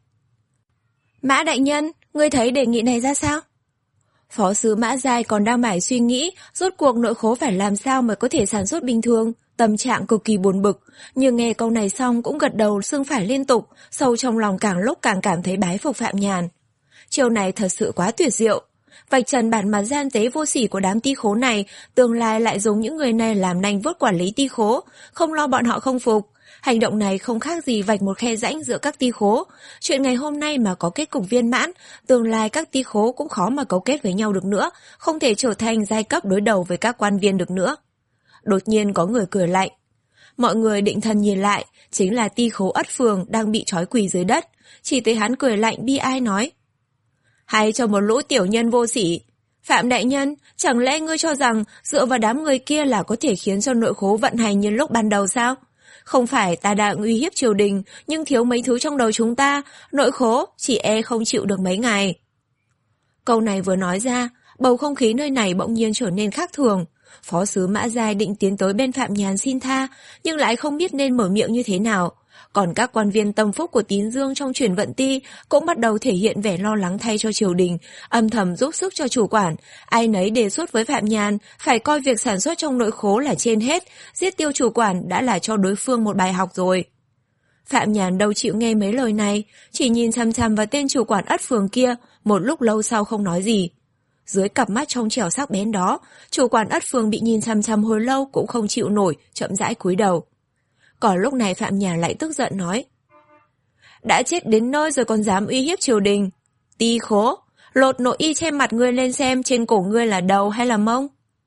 Speaker 1: Mã đại nhân, ngươi thấy đề nghị này ra sao? Phó sứ Mã Giai còn đang mải suy nghĩ, rốt cuộc nội khố phải làm sao mới có thể sản xuất bình thường, tâm trạng cực kỳ buồn bực. Nhưng nghe câu này xong cũng gật đầu xương phải liên tục, sâu trong lòng càng lúc càng cảm thấy bái phục Phạm Nhàn. Chiêu này thật sự quá tuyệt diệu. Vạch trần bản mặt gian tế vô sỉ của đám ty khố này, tương lai lại dùng những người này làm nanh vuốt quản lý ty khố, không lo bọn họ không phục. Hành động này không khác gì vạch một khe rãnh giữa các ty khố. Chuyện ngày hôm nay mà có kết cục viên mãn, tương lai các ty khố cũng khó mà cấu kết với nhau được nữa, không thể trở thành giai cấp đối đầu với các quan viên được nữa. Đột nhiên có người cười lạnh. Mọi người định thần nhìn lại, chính là ty khố Ất Phường đang bị trói quỳ dưới đất. Chỉ thấy hắn cười lạnh bi ai nói. Hay cho một lũ tiểu nhân vô sỉ. Phạm đại nhân, chẳng lẽ ngươi cho rằng dựa vào đám người kia là có thể khiến cho nội khố vận hành như lúc ban đầu sao? Không phải ta đang uy hiếp triều đình, nhưng thiếu mấy thứ trong đầu chúng ta, nội khố chỉ e không chịu được mấy ngày. Câu này vừa nói ra, bầu không khí nơi này bỗng nhiên trở nên khác thường. Phó sứ Mã Giai định tiến tới bên Phạm Nhàn xin tha, nhưng lại không biết nên mở miệng như thế nào. Còn các quan viên tâm phúc của Tín Dương trong chuyển vận ty cũng bắt đầu thể hiện vẻ lo lắng thay cho triều đình, âm thầm giúp sức cho chủ quản. Ai nấy đề xuất với Phạm Nhàn phải coi việc sản xuất trong nội khố là trên hết, giết Tiêu chủ quản đã là cho đối phương một bài học rồi. Phạm Nhàn đâu chịu nghe mấy lời này, chỉ nhìn chằm chằm vào tên chủ quản Ất Phường kia, một lúc lâu sau không nói gì. Dưới cặp mắt trong trẻo sắc bén đó, chủ quản Ất Phường bị nhìn chằm chằm hồi lâu cũng không chịu nổi, chậm rãi cúi đầu. Còn lúc này Phạm Nhàn lại tức giận nói. Đã chết đến nơi rồi còn dám uy hiếp triều đình. Ty khố, lột nội y che mặt ngươi lên xem trên cổ ngươi là đầu hay là mông.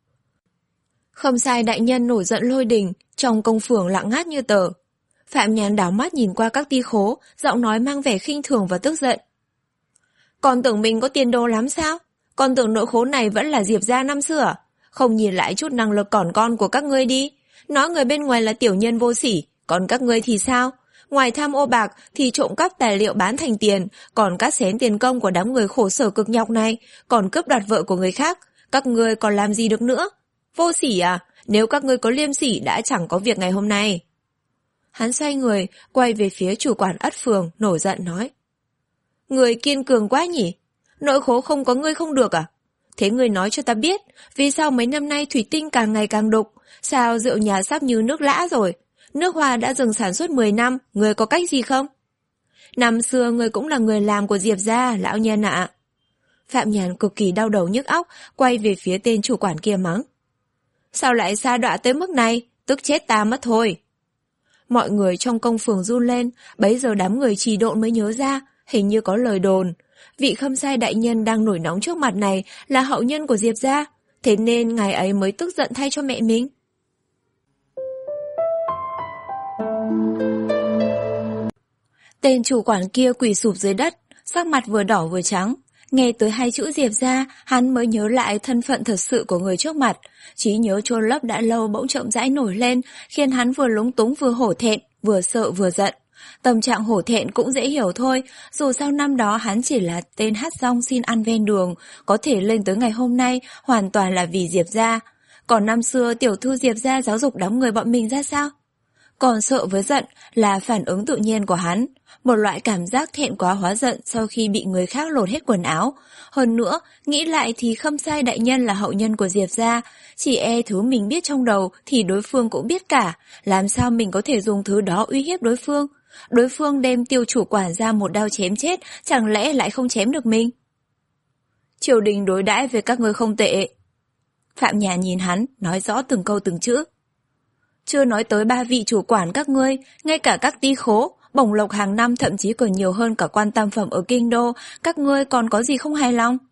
Speaker 1: Không sai đại nhân nổi giận lôi đình, trong công phường lặng ngắt như tờ. Phạm Nhàn đảo mắt nhìn qua các ty khố, giọng nói mang vẻ khinh thường và tức giận. Còn tưởng mình có tiền đồ lắm sao? Còn tưởng nội khố này vẫn là Diệp gia năm xưa à? Không nhìn lại chút năng lực còn con của các ngươi đi. Nói người bên ngoài là tiểu nhân vô sỉ, còn các ngươi thì sao? Ngoài tham ô bạc thì trộm cắp tài liệu bán thành tiền, còn cắt xén tiền công của đám người khổ sở cực nhọc này, còn cướp đoạt vợ của người khác. Các ngươi còn làm gì được nữa? Vô sỉ à? Nếu các ngươi có liêm sỉ đã chẳng có việc ngày hôm nay. Hắn xoay người, quay về phía chủ quản Ất Phường, nổi giận nói. Người kiên cường quá nhỉ? Nội khố không có ngươi không được à? Thế ngươi nói cho ta biết, vì sao mấy năm nay thủy tinh càng ngày càng đục? Sao rượu nhà sắp như nước lã rồi? Nước hoa đã dừng sản xuất mười năm, ngươi có cách gì không? Năm xưa ngươi cũng là người làm của Diệp gia, lão nhân ạ. Phạm Nhàn cực kỳ đau đầu nhức óc, quay về phía tên chủ quản kia mắng. Sao lại sa đọa tới mức này? Tức chết ta mất thôi. Mọi người trong công phường run lên, bấy giờ đám người trì độn mới nhớ ra, hình như có lời đồn. Vị Khâm sai đại nhân đang nổi nóng trước mặt này là hậu nhân của Diệp gia, thế nên ngài ấy mới tức giận thay cho mẹ mình. Tên chủ quản kia quỳ sụp dưới đất, sắc mặt vừa đỏ vừa trắng. Nghe tới hai chữ Diệp gia, hắn mới nhớ lại thân phận thật sự của người trước mặt. Trí nhớ chôn lấp đã lâu bỗng chậm rãi nổi lên, khiến hắn vừa lúng túng vừa hổ thẹn, vừa sợ vừa giận. Tâm trạng hổ thẹn cũng dễ hiểu thôi, dù sao năm đó hắn chỉ là tên hát rong xin ăn ven đường, có thể lên tới ngày hôm nay hoàn toàn là vì Diệp gia. Còn năm xưa tiểu thư Diệp gia giáo dục đám người bọn mình ra sao? Còn sợ với giận là phản ứng tự nhiên của hắn, một loại cảm giác thẹn quá hóa giận sau khi bị người khác lột hết quần áo. Hơn nữa, nghĩ lại thì Khâm Sai đại nhân là hậu nhân của Diệp gia, chỉ e thứ mình biết trong đầu thì đối phương cũng biết cả, làm sao mình có thể dùng thứ đó uy hiếp đối phương? Đối phương đem Tiêu chủ quản ra một đao chém chết, chẳng lẽ lại không chém được mình? Triều đình đối đãi với các ngươi không tệ. Phạm Nhàn nhìn hắn, nói rõ từng câu từng chữ. Chưa nói tới ba vị chủ quản các ngươi, ngay cả các ty khố, bổng lộc hàng năm thậm chí còn nhiều hơn cả quan tam phẩm ở kinh đô, các ngươi còn có gì không hài lòng?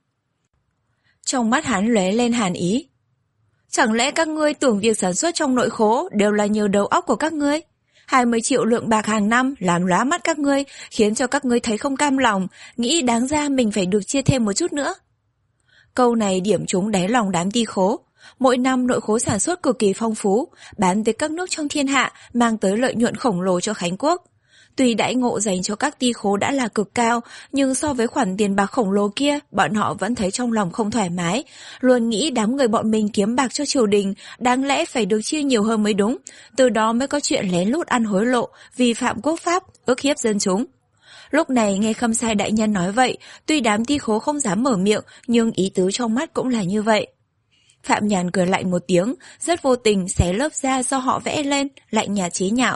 Speaker 1: Trong mắt hắn lóe lên hàn ý. Chẳng lẽ các ngươi tưởng việc sản xuất trong nội khố đều là nhờ đầu óc của các ngươi? hai mươi triệu lượng bạc hàng năm làm lóa mắt các ngươi, khiến cho các ngươi thấy không cam lòng, nghĩ đáng ra mình phải được chia thêm một chút nữa. Câu này điểm trúng đáy lòng đám ty khố. Mỗi năm nội khố sản xuất cực kỳ phong phú, bán tới các nước trong thiên hạ, mang tới lợi nhuận khổng lồ cho Khánh Quốc. Tuy đãi ngộ dành cho các ty khố đã là cực cao, nhưng so với khoản tiền bạc khổng lồ kia, bọn họ vẫn thấy trong lòng không thoải mái, luôn nghĩ đám người bọn mình kiếm bạc cho triều đình, đáng lẽ phải được chia nhiều hơn mới đúng, từ đó mới có chuyện lén lút ăn hối lộ, vi phạm quốc pháp, ức hiếp dân chúng. Lúc này nghe Khâm Sai đại nhân nói vậy, tuy đám ty khố không dám mở miệng, nhưng ý tứ trong mắt cũng là như vậy. Phạm Nhàn cười lạnh một tiếng, rất vô tình xé lớp da do họ vẽ lên, lạnh nhạt chế nhạo.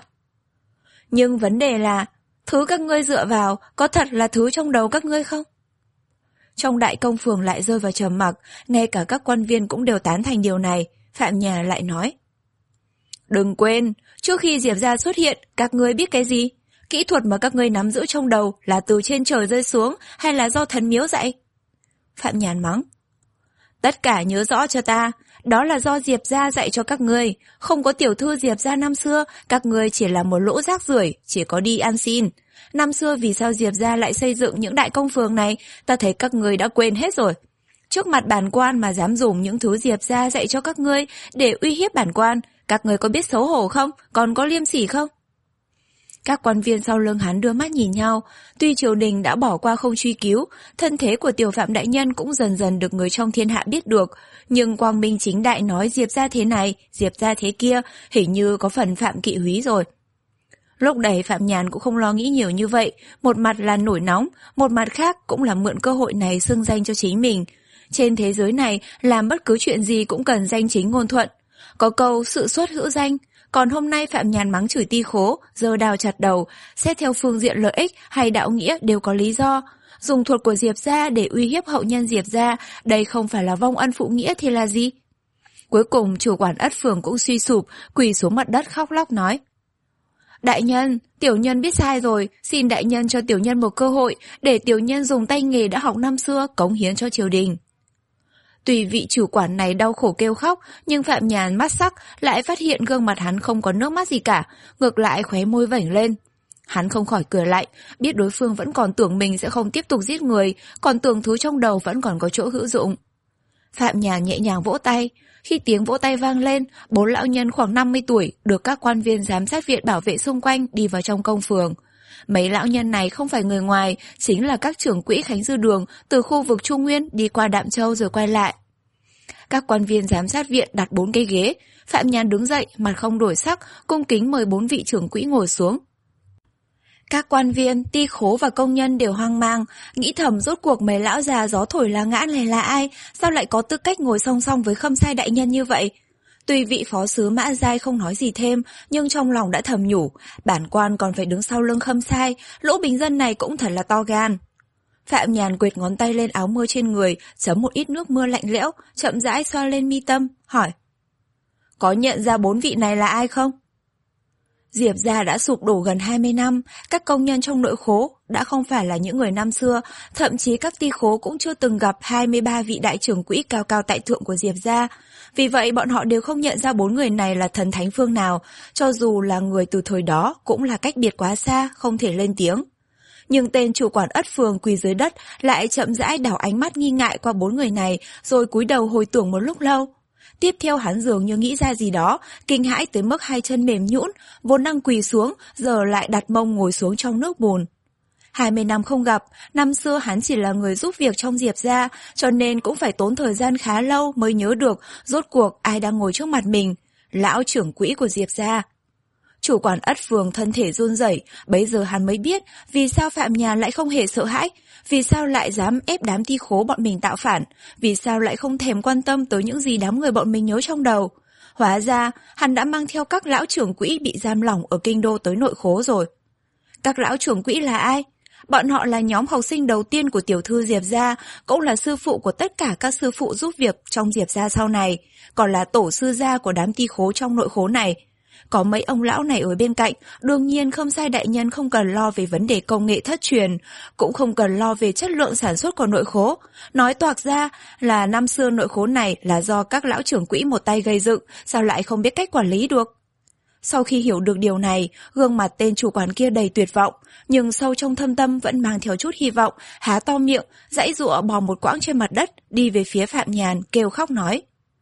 Speaker 1: Nhưng vấn đề là, thứ các ngươi dựa vào có thật là thứ trong đầu các ngươi không? Trong đại công phường lại rơi vào trầm mặc, ngay cả các quan viên cũng đều tán thành điều này. Phạm Nhàn lại nói. Đừng quên, trước khi Diệp gia xuất hiện, các ngươi biết cái gì? Kỹ thuật mà các ngươi nắm giữ trong đầu là từ trên trời rơi xuống hay là do thần miếu dạy? Phạm Nhàn mắng. Tất cả nhớ rõ cho ta, đó là do Diệp gia dạy cho các ngươi, không có tiểu thư Diệp gia năm xưa, các ngươi chỉ là một lỗ rác rưởi, chỉ có đi ăn xin. Năm xưa vì sao Diệp gia lại xây dựng những đại công phường này, ta thấy các ngươi đã quên hết rồi. Trước mặt bản quan mà dám dùng những thứ Diệp gia dạy cho các ngươi để uy hiếp bản quan, các ngươi có biết xấu hổ không, còn có liêm sỉ không? Các quan viên sau lưng hắn đưa mắt nhìn nhau, tuy triều đình đã bỏ qua không truy cứu, thân thế của tiểu Phạm đại nhân cũng dần dần được người trong thiên hạ biết được, nhưng quang minh chính đại nói Diệp gia thế này, Diệp gia thế kia, hình như có phần Phạm kỵ húy rồi. Lúc này Phạm Nhàn cũng không lo nghĩ nhiều như vậy, một mặt là nổi nóng, một mặt khác cũng là mượn cơ hội này xưng danh cho chính mình. Trên thế giới này, làm bất cứ chuyện gì cũng cần danh chính ngôn thuận. Có câu sự xuất hữu danh, còn hôm nay Phạm Nhàn mắng chửi ty khố, giơ đào chặt đầu, xét theo phương diện lợi ích hay đạo nghĩa đều có lý do. Dùng thuật của Diệp gia để uy hiếp hậu nhân Diệp gia, đây không phải là vong ân phụ nghĩa thì là gì? Cuối cùng chủ quản ất phường cũng suy sụp, quỳ xuống mặt đất khóc lóc nói. Đại nhân, tiểu nhân biết sai rồi, xin đại nhân cho tiểu nhân một cơ hội để tiểu nhân dùng tay nghề đã học năm xưa cống hiến cho triều đình. Tùy vị chủ quản này đau khổ kêu khóc, nhưng Phạm Nhàn mắt sắc lại phát hiện gương mặt hắn không có nước mắt gì cả, ngược lại khóe môi vểnh lên. Hắn không khỏi cười lạnh, biết đối phương vẫn còn tưởng mình sẽ không tiếp tục giết người, còn tưởng thứ trong đầu vẫn còn có chỗ hữu dụng. Phạm Nhàn nhẹ nhàng vỗ tay, khi tiếng vỗ tay vang lên, bốn lão nhân khoảng năm mươi tuổi được các quan viên giám sát viện bảo vệ xung quanh đi vào trong công phường. Mấy lão nhân này không phải người ngoài, chính là các trưởng quỹ Khánh Dư Đường từ khu vực Trung Nguyên đi qua Đạm Châu rồi quay lại. Các quan viên giám sát viện đặt bốn cái ghế, Phạm Nhàn đứng dậy, mặt không đổi sắc, cung kính mời bốn vị trưởng quỹ ngồi xuống. Các quan viên, ty khố và công nhân đều hoang mang, nghĩ thầm rốt cuộc mấy lão già gió thổi lá ngã này là ai, sao lại có tư cách ngồi song song với Khâm Sai đại nhân như vậy? Tuy vị phó sứ Mã Giai không nói gì thêm, nhưng trong lòng đã thầm nhủ, bản quan còn phải đứng sau lưng Khâm Sai, lỗ bình dân này cũng thật là to gan. Phạm Nhàn quệt ngón tay lên áo mưa trên người, chấm một ít nước mưa lạnh lẽo, chậm rãi xoa lên mi tâm, hỏi. Có nhận ra bốn vị này là ai không? Diệp gia đã sụp đổ gần hai mươi năm, các công nhân trong nội khố đã không phải là những người năm xưa, thậm chí các ty khố cũng chưa từng gặp hai mươi ba vị đại trưởng quỹ cao cao tại thượng của Diệp gia. Vì vậy bọn họ đều không nhận ra bốn người này là thần thánh phương nào, cho dù là người từ thời đó cũng là cách biệt quá xa, không thể lên tiếng. Nhưng tên chủ quản ất phường quỳ dưới đất lại chậm rãi đảo ánh mắt nghi ngại qua bốn người này, rồi cúi đầu hồi tưởng một lúc lâu. Tiếp theo hắn dường như nghĩ ra gì đó, kinh hãi tới mức hai chân mềm nhũn, vốn đang quỳ xuống, giờ lại đặt mông ngồi xuống trong nước bùn. Hai mươi năm không gặp, năm xưa hắn chỉ là người giúp việc trong Diệp gia, cho nên cũng phải tốn thời gian khá lâu mới nhớ được rốt cuộc ai đang ngồi trước mặt mình, lão trưởng quỹ của Diệp gia. Chủ quản ất phường thân thể run rẩy, bấy giờ hắn mới biết vì sao Phạm Nhàn lại không hề sợ hãi, vì sao lại dám ép đám thi khố bọn mình tạo phản, vì sao lại không thèm quan tâm tới những gì đám người bọn mình nhớ trong đầu. Hóa ra, hắn đã mang theo các lão trưởng quỹ bị giam lỏng ở kinh đô tới nội khố rồi. Các lão trưởng quỹ là ai? Bọn họ là nhóm học sinh đầu tiên của tiểu thư Diệp gia, cũng là sư phụ của tất cả các sư phụ giúp việc trong Diệp gia sau này, còn là tổ sư gia của đám thi khố trong nội khố này. Có mấy ông lão này ở bên cạnh, đương nhiên Khâm Sai đại nhân không cần lo về vấn đề công nghệ thất truyền, cũng không cần lo về chất lượng sản xuất của nội khố. Nói toạc ra là năm xưa nội khố này là do các lão trưởng quỹ một tay gây dựng, sao lại không biết cách quản lý được. Sau khi hiểu được điều này, gương mặt tên chủ quán kia đầy tuyệt vọng, nhưng sâu trong thâm tâm vẫn mang theo chút hy vọng, há to miệng, giãy giụa bò một quãng trên mặt đất, đi về phía Phạm Nhàn, kêu khóc nói: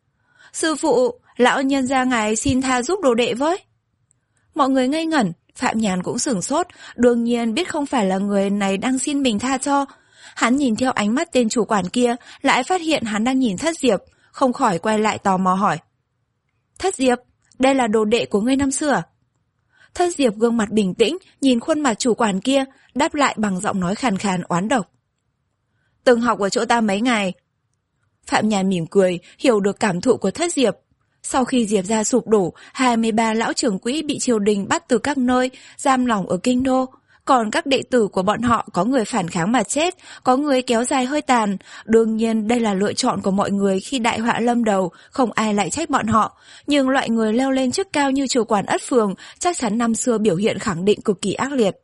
Speaker 1: Sư phụ, lão nhân gia ngài xin tha giúp đồ đệ với. Mọi người ngây ngẩn, Phạm Nhàn cũng sửng sốt, đương nhiên biết không phải là người này đang xin mình tha cho. Hắn nhìn theo ánh mắt tên chủ quản kia, lại phát hiện hắn đang nhìn Thất Diệp, không khỏi quay lại tò mò hỏi: Thất Diệp, đây là đồ đệ của ngươi năm xưa à? Thất Diệp gương mặt bình tĩnh, nhìn khuôn mặt chủ quản kia, đáp lại bằng giọng nói khàn khàn oán độc: Từng học ở chỗ ta mấy ngày. Phạm Nhàn mỉm cười, hiểu được cảm thụ của Thất Diệp. Sau khi Diệp gia sụp đổ, hai mươi ba lão trưởng quỹ bị triều đình bắt từ các nơi, giam lỏng ở kinh đô. Còn các đệ tử của bọn họ có người phản kháng mà chết, có người kéo dài hơi tàn. Đương nhiên đây là lựa chọn của mọi người khi đại họa lâm đầu, không ai lại trách bọn họ. Nhưng loại người leo lên chức cao như chủ quản ất phường chắc chắn năm xưa biểu hiện khẳng định cực kỳ ác liệt.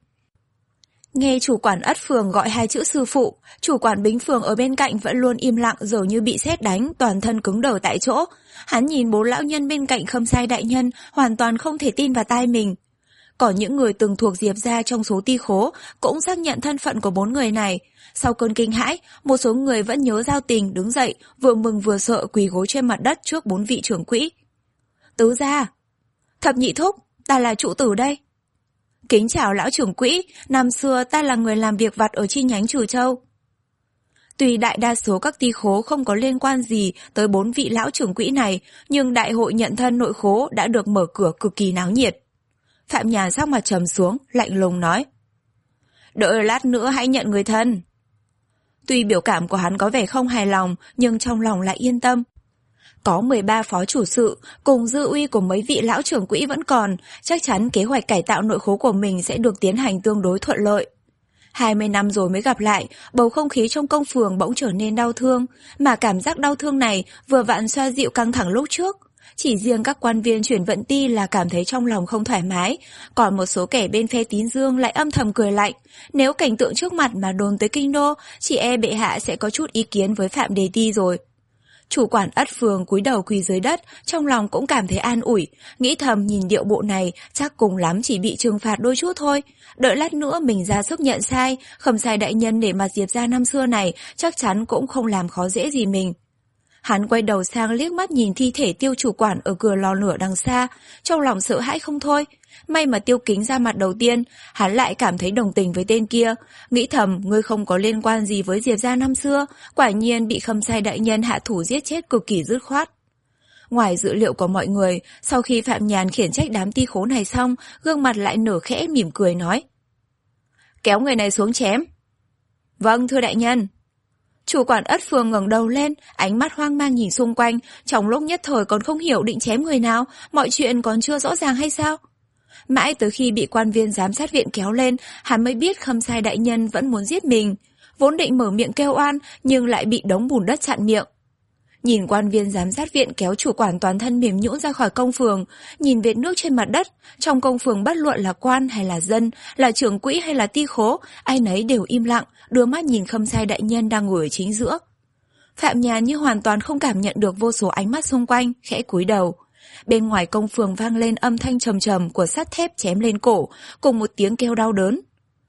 Speaker 1: Nghe chủ quản ất phường gọi hai chữ sư phụ, chủ quản bính phường ở bên cạnh vẫn luôn im lặng dường như bị sét đánh, toàn thân cứng đờ tại chỗ. Hắn nhìn bốn lão nhân bên cạnh Khâm Sai đại nhân, hoàn toàn không thể tin vào tai mình. Có những người từng thuộc Diệp gia trong số ti khố cũng xác nhận thân phận của bốn người này. Sau cơn kinh hãi, một số người vẫn nhớ giao tình đứng dậy, vừa mừng vừa sợ quỳ gối trên mặt đất trước bốn vị trưởng quỹ. Tứ gia, thập nhị thúc, ta là trụ tử đây. Kính chào lão trưởng quỹ, năm xưa ta là người làm việc vặt ở chi nhánh Trừ Châu. Tuy đại đa số các ty khố không có liên quan gì tới bốn vị lão trưởng quỹ này, nhưng đại hội nhận thân nội khố đã được mở cửa cực kỳ náo nhiệt. Phạm Nhàn sắc mặt trầm xuống, lạnh lùng nói: Đợi lát nữa hãy nhận người thân. Tuy biểu cảm của hắn có vẻ không hài lòng, nhưng trong lòng lại yên tâm. Có mười ba phó chủ sự, cùng dư uy của mấy vị lão trưởng quỹ vẫn còn, chắc chắn kế hoạch cải tạo nội khố của mình sẽ được tiến hành tương đối thuận lợi. hai mươi năm rồi mới gặp lại, bầu không khí trong công phường bỗng trở nên đau thương, mà cảm giác đau thương này vừa vặn xoa dịu căng thẳng lúc trước. Chỉ riêng các quan viên chuyển vận ti là cảm thấy trong lòng không thoải mái, còn một số kẻ bên phe Tín Dương lại âm thầm cười lạnh. Nếu cảnh tượng trước mặt mà đồn tới kinh đô, chỉ e bệ hạ sẽ có chút ý kiến với Phạm Đề Ti rồi. Chủ quản ất phường cúi đầu quỳ dưới đất, trong lòng cũng cảm thấy an ủi, nghĩ thầm nhìn điệu bộ này chắc cùng lắm chỉ bị trừng phạt đôi chút thôi. Đợi lát nữa mình ra sức nhận sai, Khâm Sai đại nhân để mặt Diệp gia năm xưa này chắc chắn cũng không làm khó dễ gì mình. Hắn quay đầu sang liếc mắt nhìn thi thể Tiêu chủ quản ở cửa lò lửa đằng xa, trong lòng sợ hãi không thôi. May mà Tiêu Kính ra mặt đầu tiên, hắn lại cảm thấy đồng tình với tên kia, nghĩ thầm ngươi không có liên quan gì với Diệp gia năm xưa, quả nhiên bị Khâm Sai đại nhân hạ thủ giết chết cực kỳ dứt khoát. Ngoài dự liệu của mọi người, sau khi Phạm Nhàn khiển trách đám ti khố này xong, gương mặt lại nở khẽ mỉm cười nói: Kéo người này xuống chém. Vâng thưa đại nhân. Chủ quản ất phường ngẩng đầu lên, ánh mắt hoang mang nhìn xung quanh, trong lúc nhất thời còn không hiểu định chém người nào, mọi chuyện còn chưa rõ ràng hay sao? Mãi tới khi bị quan viên giám sát viện kéo lên, hắn mới biết Khâm Sai đại nhân vẫn muốn giết mình. Vốn định mở miệng kêu oan, nhưng lại bị đống bùn đất chặn miệng. Nhìn quan viên giám sát viện kéo chủ quản toàn thân mềm nhũn ra khỏi công phường, nhìn vệt nước trên mặt đất, trong công phường bất luận là quan hay là dân, là trưởng quỹ hay là ty khố, ai nấy đều im lặng, đưa mắt nhìn Khâm Sai đại nhân đang ngồi ở chính giữa. Phạm Nhàn như hoàn toàn không cảm nhận được vô số ánh mắt xung quanh, khẽ cúi đầu. Bên ngoài công phường vang lên âm thanh trầm trầm của sắt thép chém lên cổ, cùng một tiếng kêu đau đớn.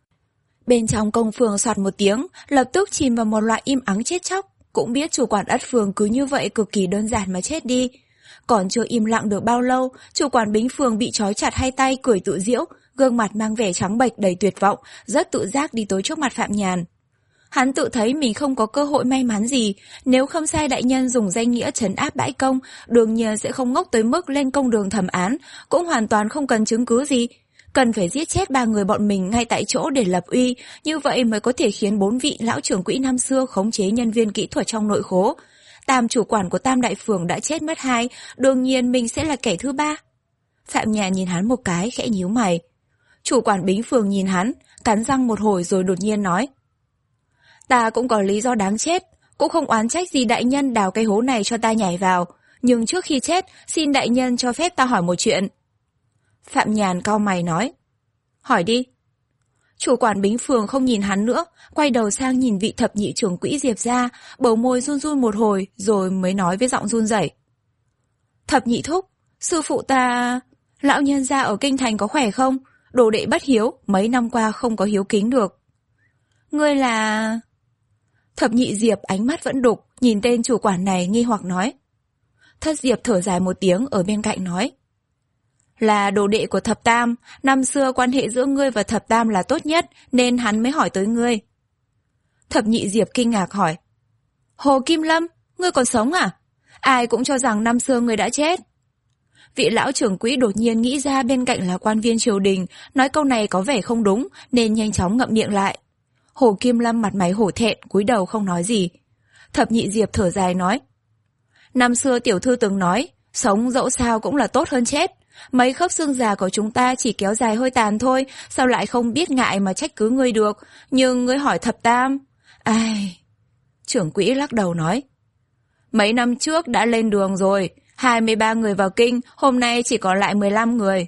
Speaker 1: Bên trong công phường soạt một tiếng, lập tức chìm vào một loại im ắng chết chóc. Cũng biết chủ quản ất phường cứ như vậy cực kỳ đơn giản mà chết đi. Còn chưa im lặng được bao lâu, chủ quản bính phường bị trói chặt hai tay cười tự giễu, gương mặt mang vẻ trắng bệch đầy tuyệt vọng, rất tự giác đi tới trước mặt Phạm Nhàn. Hắn tự thấy mình không có cơ hội may mắn gì, nếu Khâm Sai đại nhân dùng danh nghĩa trấn áp bãi công, đương nhiên sẽ không ngốc tới mức lên công đường thẩm án, cũng hoàn toàn không cần chứng cứ gì. Cần phải giết chết ba người bọn mình ngay tại chỗ để lập uy, như vậy mới có thể khiến bốn vị lão trưởng quỹ năm xưa khống chế nhân viên kỹ thuật trong nội khố. Tam chủ quản của Tam Đại Phường đã chết mất hai, đương nhiên mình sẽ là kẻ thứ ba. Phạm Nhàn nhìn hắn một cái, khẽ nhíu mày. Chủ quản Bính Phường nhìn hắn, cắn răng một hồi rồi đột nhiên nói. Ta cũng có lý do đáng chết, cũng không oán trách gì đại nhân đào cái hố này cho ta nhảy vào, nhưng trước khi chết, xin đại nhân cho phép ta hỏi một chuyện. Phạm Nhàn cau mày nói. Hỏi đi. Chủ quản Bính Phường không nhìn hắn nữa, quay đầu sang nhìn vị thập nhị trưởng quỹ Diệp gia, bầu môi run run một hồi rồi mới nói với giọng run rẩy. Thập nhị thúc, sư phụ ta... Lão nhân gia ở kinh thành có khỏe không? Đồ đệ bất hiếu, mấy năm qua không có hiếu kính được. Ngươi là... Thập nhị Diệp ánh mắt vẫn đục, nhìn tên chủ quản này nghi hoặc nói. Thất Diệp thở dài một tiếng ở bên cạnh nói. Là đồ đệ của Thập Tam, năm xưa quan hệ giữa ngươi và Thập Tam là tốt nhất, nên hắn mới hỏi tới ngươi. Thập nhị Diệp kinh ngạc hỏi. Hồ Kim Lâm, ngươi còn sống à? Ai cũng cho rằng năm xưa ngươi đã chết. Vị lão trưởng quỹ đột nhiên nghĩ ra bên cạnh là quan viên triều đình, nói câu này có vẻ không đúng, nên nhanh chóng ngậm miệng lại. Hồ Kim Lâm mặt mày hổ thẹn, cúi đầu không nói gì. Thập nhị Diệp thở dài nói. Năm xưa tiểu thư từng nói, sống dẫu sao cũng là tốt hơn chết. Mấy khớp xương già của chúng ta chỉ kéo dài hơi tàn thôi, sao lại không biết ngại mà trách cứ ngươi được, nhưng ngươi hỏi Thập Tam. Ai... Trưởng quỹ lắc đầu nói. Mấy năm trước đã lên đường rồi, hai mươi ba người vào kinh, hôm nay chỉ còn lại mười lăm người.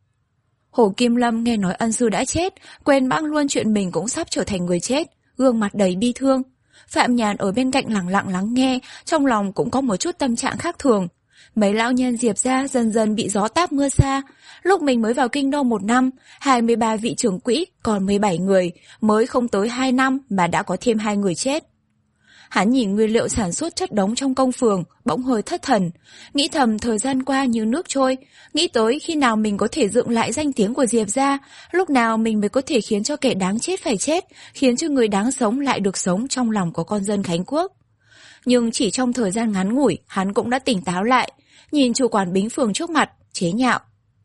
Speaker 1: Hồ Kim Lâm nghe nói ân sư đã chết, quên bẵng luôn chuyện mình cũng sắp trở thành người chết, gương mặt đầy bi thương. Phạm Nhàn ở bên cạnh lặng lặng lắng nghe, trong lòng cũng có một chút tâm trạng khác thường. Mấy lão nhân Diệp gia dần dần bị gió táp mưa xa. Lúc mình mới vào kinh đô một năm, hai mươi ba vị trưởng quỹ, còn mười bảy người, mới không tới hai năm mà đã có thêm hai người chết. Hắn nhìn nguyên liệu sản xuất chất đống trong công phường, bỗng hơi thất thần, nghĩ thầm thời gian qua như nước trôi, nghĩ tới khi nào mình có thể dựng lại danh tiếng của Diệp gia, lúc nào mình mới có thể khiến cho kẻ đáng chết phải chết, khiến cho người đáng sống lại được sống trong lòng của con dân Khánh Quốc. Nhưng chỉ trong thời gian ngắn ngủi, hắn cũng đã tỉnh táo lại, nhìn chủ quản Bính Phường trước mặt, chế nhạo.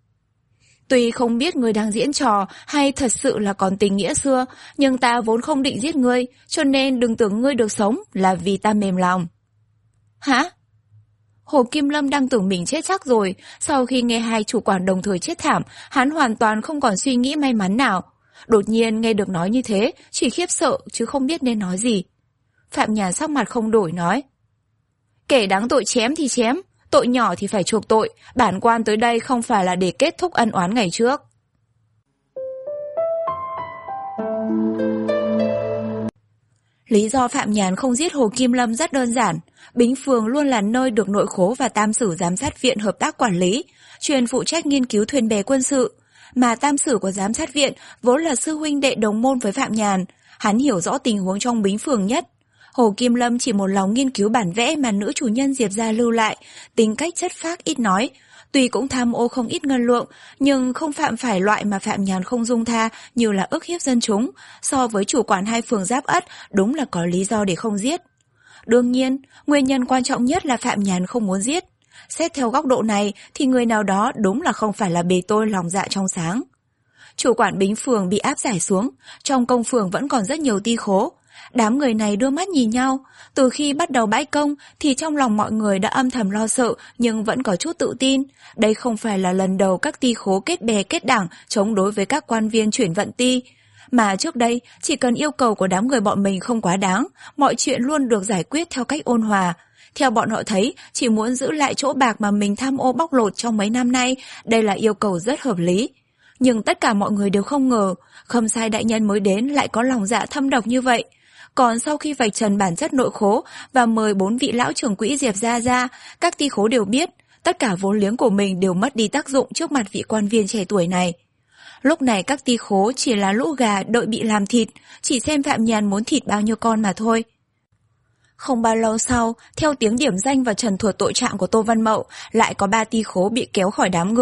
Speaker 1: Tuy không biết ngươi đang diễn trò hay thật sự là còn tình nghĩa xưa, nhưng ta vốn không định giết ngươi, cho nên đừng tưởng ngươi được sống là vì ta mềm lòng. Hả? Hồ Kim Lâm đang tưởng mình chết chắc rồi, sau khi nghe hai chủ quản đồng thời chết thảm, hắn hoàn toàn không còn suy nghĩ may mắn nào. Đột nhiên nghe được nói như thế, chỉ khiếp sợ chứ không biết nên nói gì. Phạm Nhàn sắc mặt không đổi nói. Kẻ đáng tội chém thì chém, tội nhỏ thì phải chuộc tội, bản quan tới đây không phải là để kết thúc ân oán ngày trước. Lý do Phạm Nhàn không giết Hồ Kim Lâm rất đơn giản. Bính Phường luôn là nơi được nội khố và tam sử giám sát viện hợp tác quản lý, chuyên phụ trách nghiên cứu thuyền bè quân sự. Mà tam sử của giám sát viện vốn là sư huynh đệ đồng môn với Phạm Nhàn, hắn hiểu rõ tình huống trong Bính Phường nhất. Hồ Kim Lâm chỉ một lòng nghiên cứu bản vẽ mà nữ chủ nhân Diệp gia lưu lại, tính cách chất phác ít nói. Tuy cũng tham ô không ít ngân lượng, nhưng không phạm phải loại mà Phạm Nhàn không dung tha như là ức hiếp dân chúng. So với chủ quản hai phường Giáp Ất, đúng là có lý do để không giết. Đương nhiên, nguyên nhân quan trọng nhất là Phạm Nhàn không muốn giết. Xét theo góc độ này thì người nào đó đúng là không phải là bề tôi lòng dạ trong sáng. Chủ quản Bính Phường bị áp giải xuống, trong công phường vẫn còn rất nhiều ty khố. Đám người này đưa mắt nhìn nhau, từ khi bắt đầu bãi công thì trong lòng mọi người đã âm thầm lo sợ nhưng vẫn có chút tự tin. Đây không phải là lần đầu các ty khố kết bè kết đảng chống đối với các quan viên chuyển vận ty. Mà trước đây, chỉ cần yêu cầu của đám người bọn mình không quá đáng, mọi chuyện luôn được giải quyết theo cách ôn hòa. Theo bọn họ thấy, chỉ muốn giữ lại chỗ bạc mà mình tham ô bóc lột trong mấy năm nay, đây là yêu cầu rất hợp lý. Nhưng tất cả mọi người đều không ngờ, Khâm Sai đại nhân mới đến lại có lòng dạ thâm độc như vậy. Còn sau khi vạch trần bản chất nội khố và mời bốn vị lão trưởng quỹ Diệp gia ra, các ty khố đều biết, tất cả vốn liếng của mình đều mất đi tác dụng trước mặt vị quan viên trẻ tuổi này. Lúc này các ty khố chỉ là lũ gà đợi bị làm thịt, chỉ xem Phạm Nhàn muốn thịt bao nhiêu con mà thôi. Không bao lâu sau, theo tiếng điểm danh và trần thuật tội trạng của Tô Văn Mậu, lại có ba ty khố bị kéo khỏi đám người.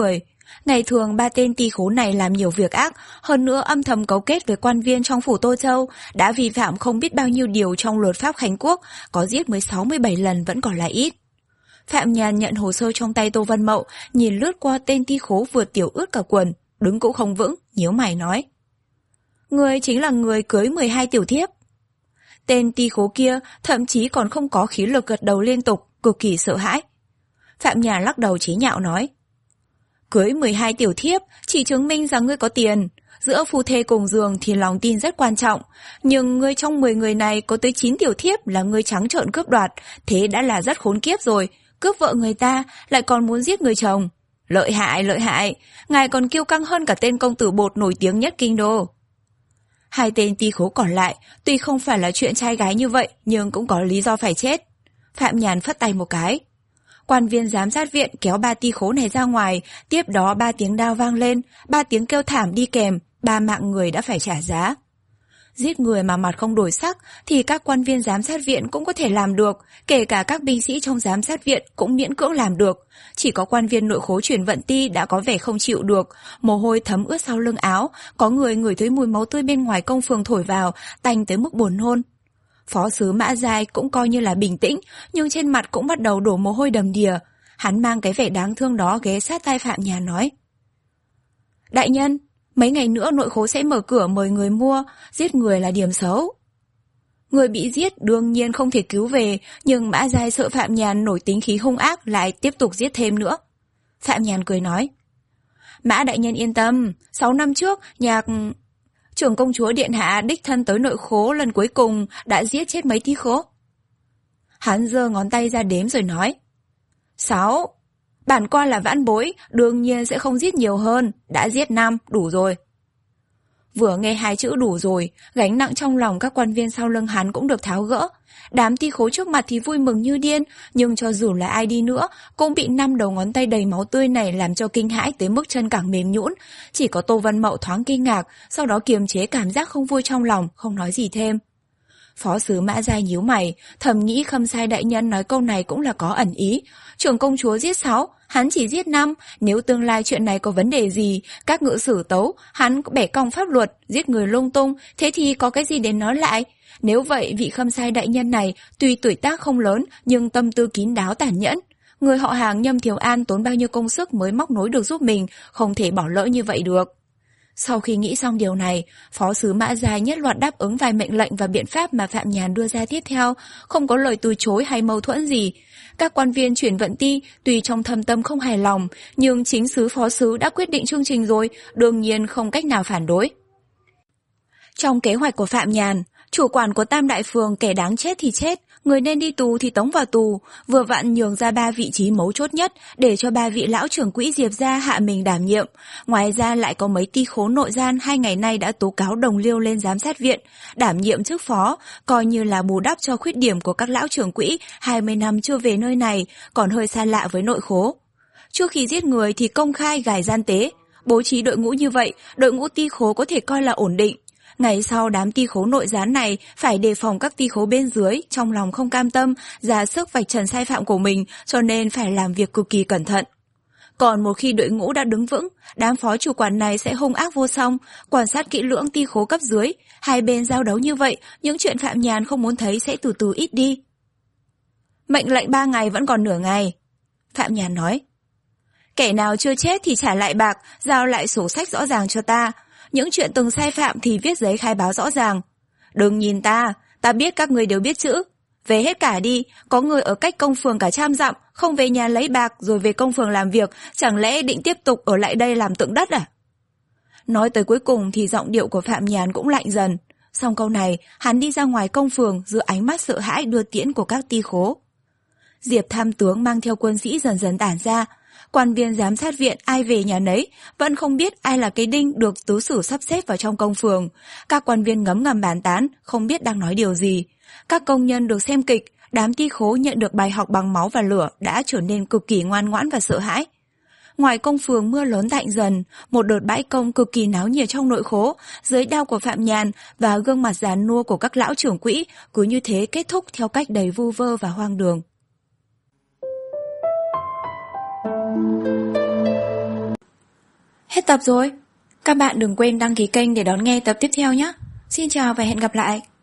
Speaker 1: Ngày thường ba tên tỳ khố này làm nhiều việc ác, hơn nữa âm thầm cấu kết với quan viên trong phủ Tô Châu, đã vi phạm không biết bao nhiêu điều trong luật pháp Khánh Quốc, có giết mới sáu mươi bảy lần vẫn còn là ít. Phạm Nhàn nhận hồ sơ trong tay Tô Văn Mậu, nhìn lướt qua tên tỳ khố vừa tiểu ướt cả quần, đứng cũng không vững, nhíu mày nói. Người chính là người cưới mười hai tiểu thiếp. Tên tỳ khố kia thậm chí còn không có khí lực gật đầu liên tục, cực kỳ sợ hãi. Phạm Nhàn lắc đầu chế nhạo nói. Cưới mười hai tiểu thiếp chỉ chứng minh rằng ngươi có tiền. Giữa phu thê cùng giường thì lòng tin rất quan trọng. Nhưng ngươi trong mười người này có tới chín tiểu thiếp là ngươi trắng trợn cướp đoạt. Thế đã là rất khốn kiếp rồi. Cướp vợ người ta lại còn muốn giết người chồng. Lợi hại, lợi hại. Ngài còn kiêu căng hơn cả tên công tử bột nổi tiếng nhất kinh đô. Hai tên tỳ khố còn lại tuy không phải là chuyện trai gái như vậy, nhưng cũng có lý do phải chết. Phạm Nhàn phất tay một cái. Quan viên giám sát viện kéo ba tỳ khố này ra ngoài, tiếp đó ba tiếng đao vang lên, ba tiếng kêu thảm đi kèm, ba mạng người đã phải trả giá. Giết người mà mặt không đổi sắc thì các quan viên giám sát viện cũng có thể làm được, kể cả các binh sĩ trong giám sát viện cũng miễn cưỡng làm được. Chỉ có quan viên nội khố chuyển vận ti đã có vẻ không chịu được, mồ hôi thấm ướt sau lưng áo, có người ngửi thấy mùi máu tươi bên ngoài công phường thổi vào, tanh tới mức buồn nôn. Phó sứ Mã Giai cũng coi như là bình tĩnh, nhưng trên mặt cũng bắt đầu đổ mồ hôi đầm đìa. Hắn mang cái vẻ đáng thương đó ghé sát tai Phạm Nhàn nói. Đại nhân, mấy ngày nữa nội khố sẽ mở cửa mời người mua, giết người là điểm xấu. Người bị giết đương nhiên không thể cứu về, nhưng Mã Giai sợ Phạm Nhàn nổi tính khí hung ác lại tiếp tục giết thêm nữa. Phạm Nhàn cười nói. Mã đại nhân yên tâm, sáu năm trước, nhạc... trưởng công chúa điện hạ đích thân tới nội khố lần cuối cùng đã giết chết mấy tỳ khố. Hắn giơ ngón tay ra đếm rồi nói. Sáu. Bản quan là vãn bối, đương nhiên sẽ không giết nhiều hơn, đã giết năm, đủ rồi. Vừa nghe hai chữ đủ rồi, gánh nặng trong lòng các quan viên sau lưng hắn cũng được tháo gỡ. Đám tỳ khố trước mặt thì vui mừng như điên, nhưng cho dù là ai đi nữa, cũng bị năm đầu ngón tay đầy máu tươi này làm cho kinh hãi tới mức chân cẳng mềm nhũn. Chỉ có Tô Văn Mậu thoáng kinh ngạc, sau đó kiềm chế cảm giác không vui trong lòng, không nói gì thêm. Phó sứ Mã Giai nhíu mày, thầm nghĩ Khâm Sai đại nhân nói câu này cũng là có ẩn ý. Trưởng công chúa giết sáu, hắn chỉ giết năm, nếu tương lai chuyện này có vấn đề gì, các ngự sử tấu, hắn bẻ cong pháp luật, giết người lung tung, thế thì có cái gì để nói lại? Nếu vậy, vị Khâm Sai đại nhân này tuy tuổi tác không lớn nhưng tâm tư kín đáo tàn nhẫn. Người họ hàng Nhâm Thiều An tốn bao nhiêu công sức mới móc nối được giúp mình, không thể bỏ lỡ như vậy được. Sau khi nghĩ xong điều này, Phó sứ Mã Giai nhất loạt đáp ứng vài mệnh lệnh và biện pháp mà Phạm Nhàn đưa ra tiếp theo, không có lời từ chối hay mâu thuẫn gì. Các quan viên chuyển vận ti tuy trong thâm tâm không hài lòng, nhưng chính sứ phó sứ đã quyết định chương trình rồi, đương nhiên không cách nào phản đối. Trong kế hoạch của Phạm Nhàn, chủ quản của Tam Đại Phường kẻ đáng chết thì chết, người nên đi tù thì tống vào tù, vừa vặn nhường ra ba vị trí mấu chốt nhất để cho ba vị lão trưởng quỹ Diệp gia hạ mình đảm nhiệm. Ngoài ra lại có mấy tỳ khố nội gian hai ngày nay đã tố cáo đồng liêu lên giám sát viện, đảm nhiệm chức phó, coi như là bù đắp cho khuyết điểm của các lão trưởng quỹ hai mươi năm chưa về nơi này, còn hơi xa lạ với nội khố. Trước khi giết người thì công khai gài gian tế, bố trí đội ngũ như vậy, đội ngũ tỳ khố có thể coi là ổn định. Ngày sau đám tỳ khố nội gián này phải đề phòng các tỳ khố bên dưới, trong lòng không cam tâm, ra sức vạch trần sai phạm của mình, cho nên phải làm việc cực kỳ cẩn thận. Còn một khi đội ngũ đã đứng vững, đám phó chủ quản này sẽ hung ác vô song, quan sát kỹ lưỡng tỳ khố cấp dưới, hai bên giao đấu như vậy, những chuyện Phạm Nhàn không muốn thấy sẽ từ từ ít đi. Mệnh lệnh ba ngày vẫn còn nửa ngày. Phạm Nhàn nói. Kẻ nào chưa chết thì trả lại bạc, giao lại sổ sách rõ ràng cho ta. Những chuyện từng sai phạm thì viết giấy khai báo rõ ràng. Đừng nhìn ta, ta biết các người đều biết chữ. Về hết cả đi, có người ở cách công phường cả trăm dặm, không về nhà lấy bạc rồi về công phường làm việc, chẳng lẽ định tiếp tục ở lại đây làm tượng đất à? Nói tới cuối cùng thì giọng điệu của Phạm Nhàn cũng lạnh dần. Xong câu này, hắn đi ra ngoài công phường giữa ánh mắt sợ hãi đưa tiễn của các tỳ khố. Diệp tham tướng mang theo quân sĩ dần dần tản ra. Quan viên giám sát viện ai về nhà nấy, vẫn không biết ai là cái đinh được tứ sử sắp xếp vào trong công phường. Các quan viên ngấm ngầm bàn tán, không biết đang nói điều gì. Các công nhân được xem kịch, đám tỳ khố nhận được bài học bằng máu và lửa đã trở nên cực kỳ ngoan ngoãn và sợ hãi. Ngoài công phường mưa lớn tạnh dần, một đợt bãi công cực kỳ náo nhiệt trong nội khố, dưới đao của Phạm Nhàn và gương mặt giàn nua của các lão trưởng quỹ cứ như thế kết thúc theo cách đầy vu vơ và hoang đường.
Speaker 2: Hết tập rồi. Các bạn đừng quên đăng ký kênh để đón nghe tập tiếp theo nhé. Xin chào và hẹn gặp lại.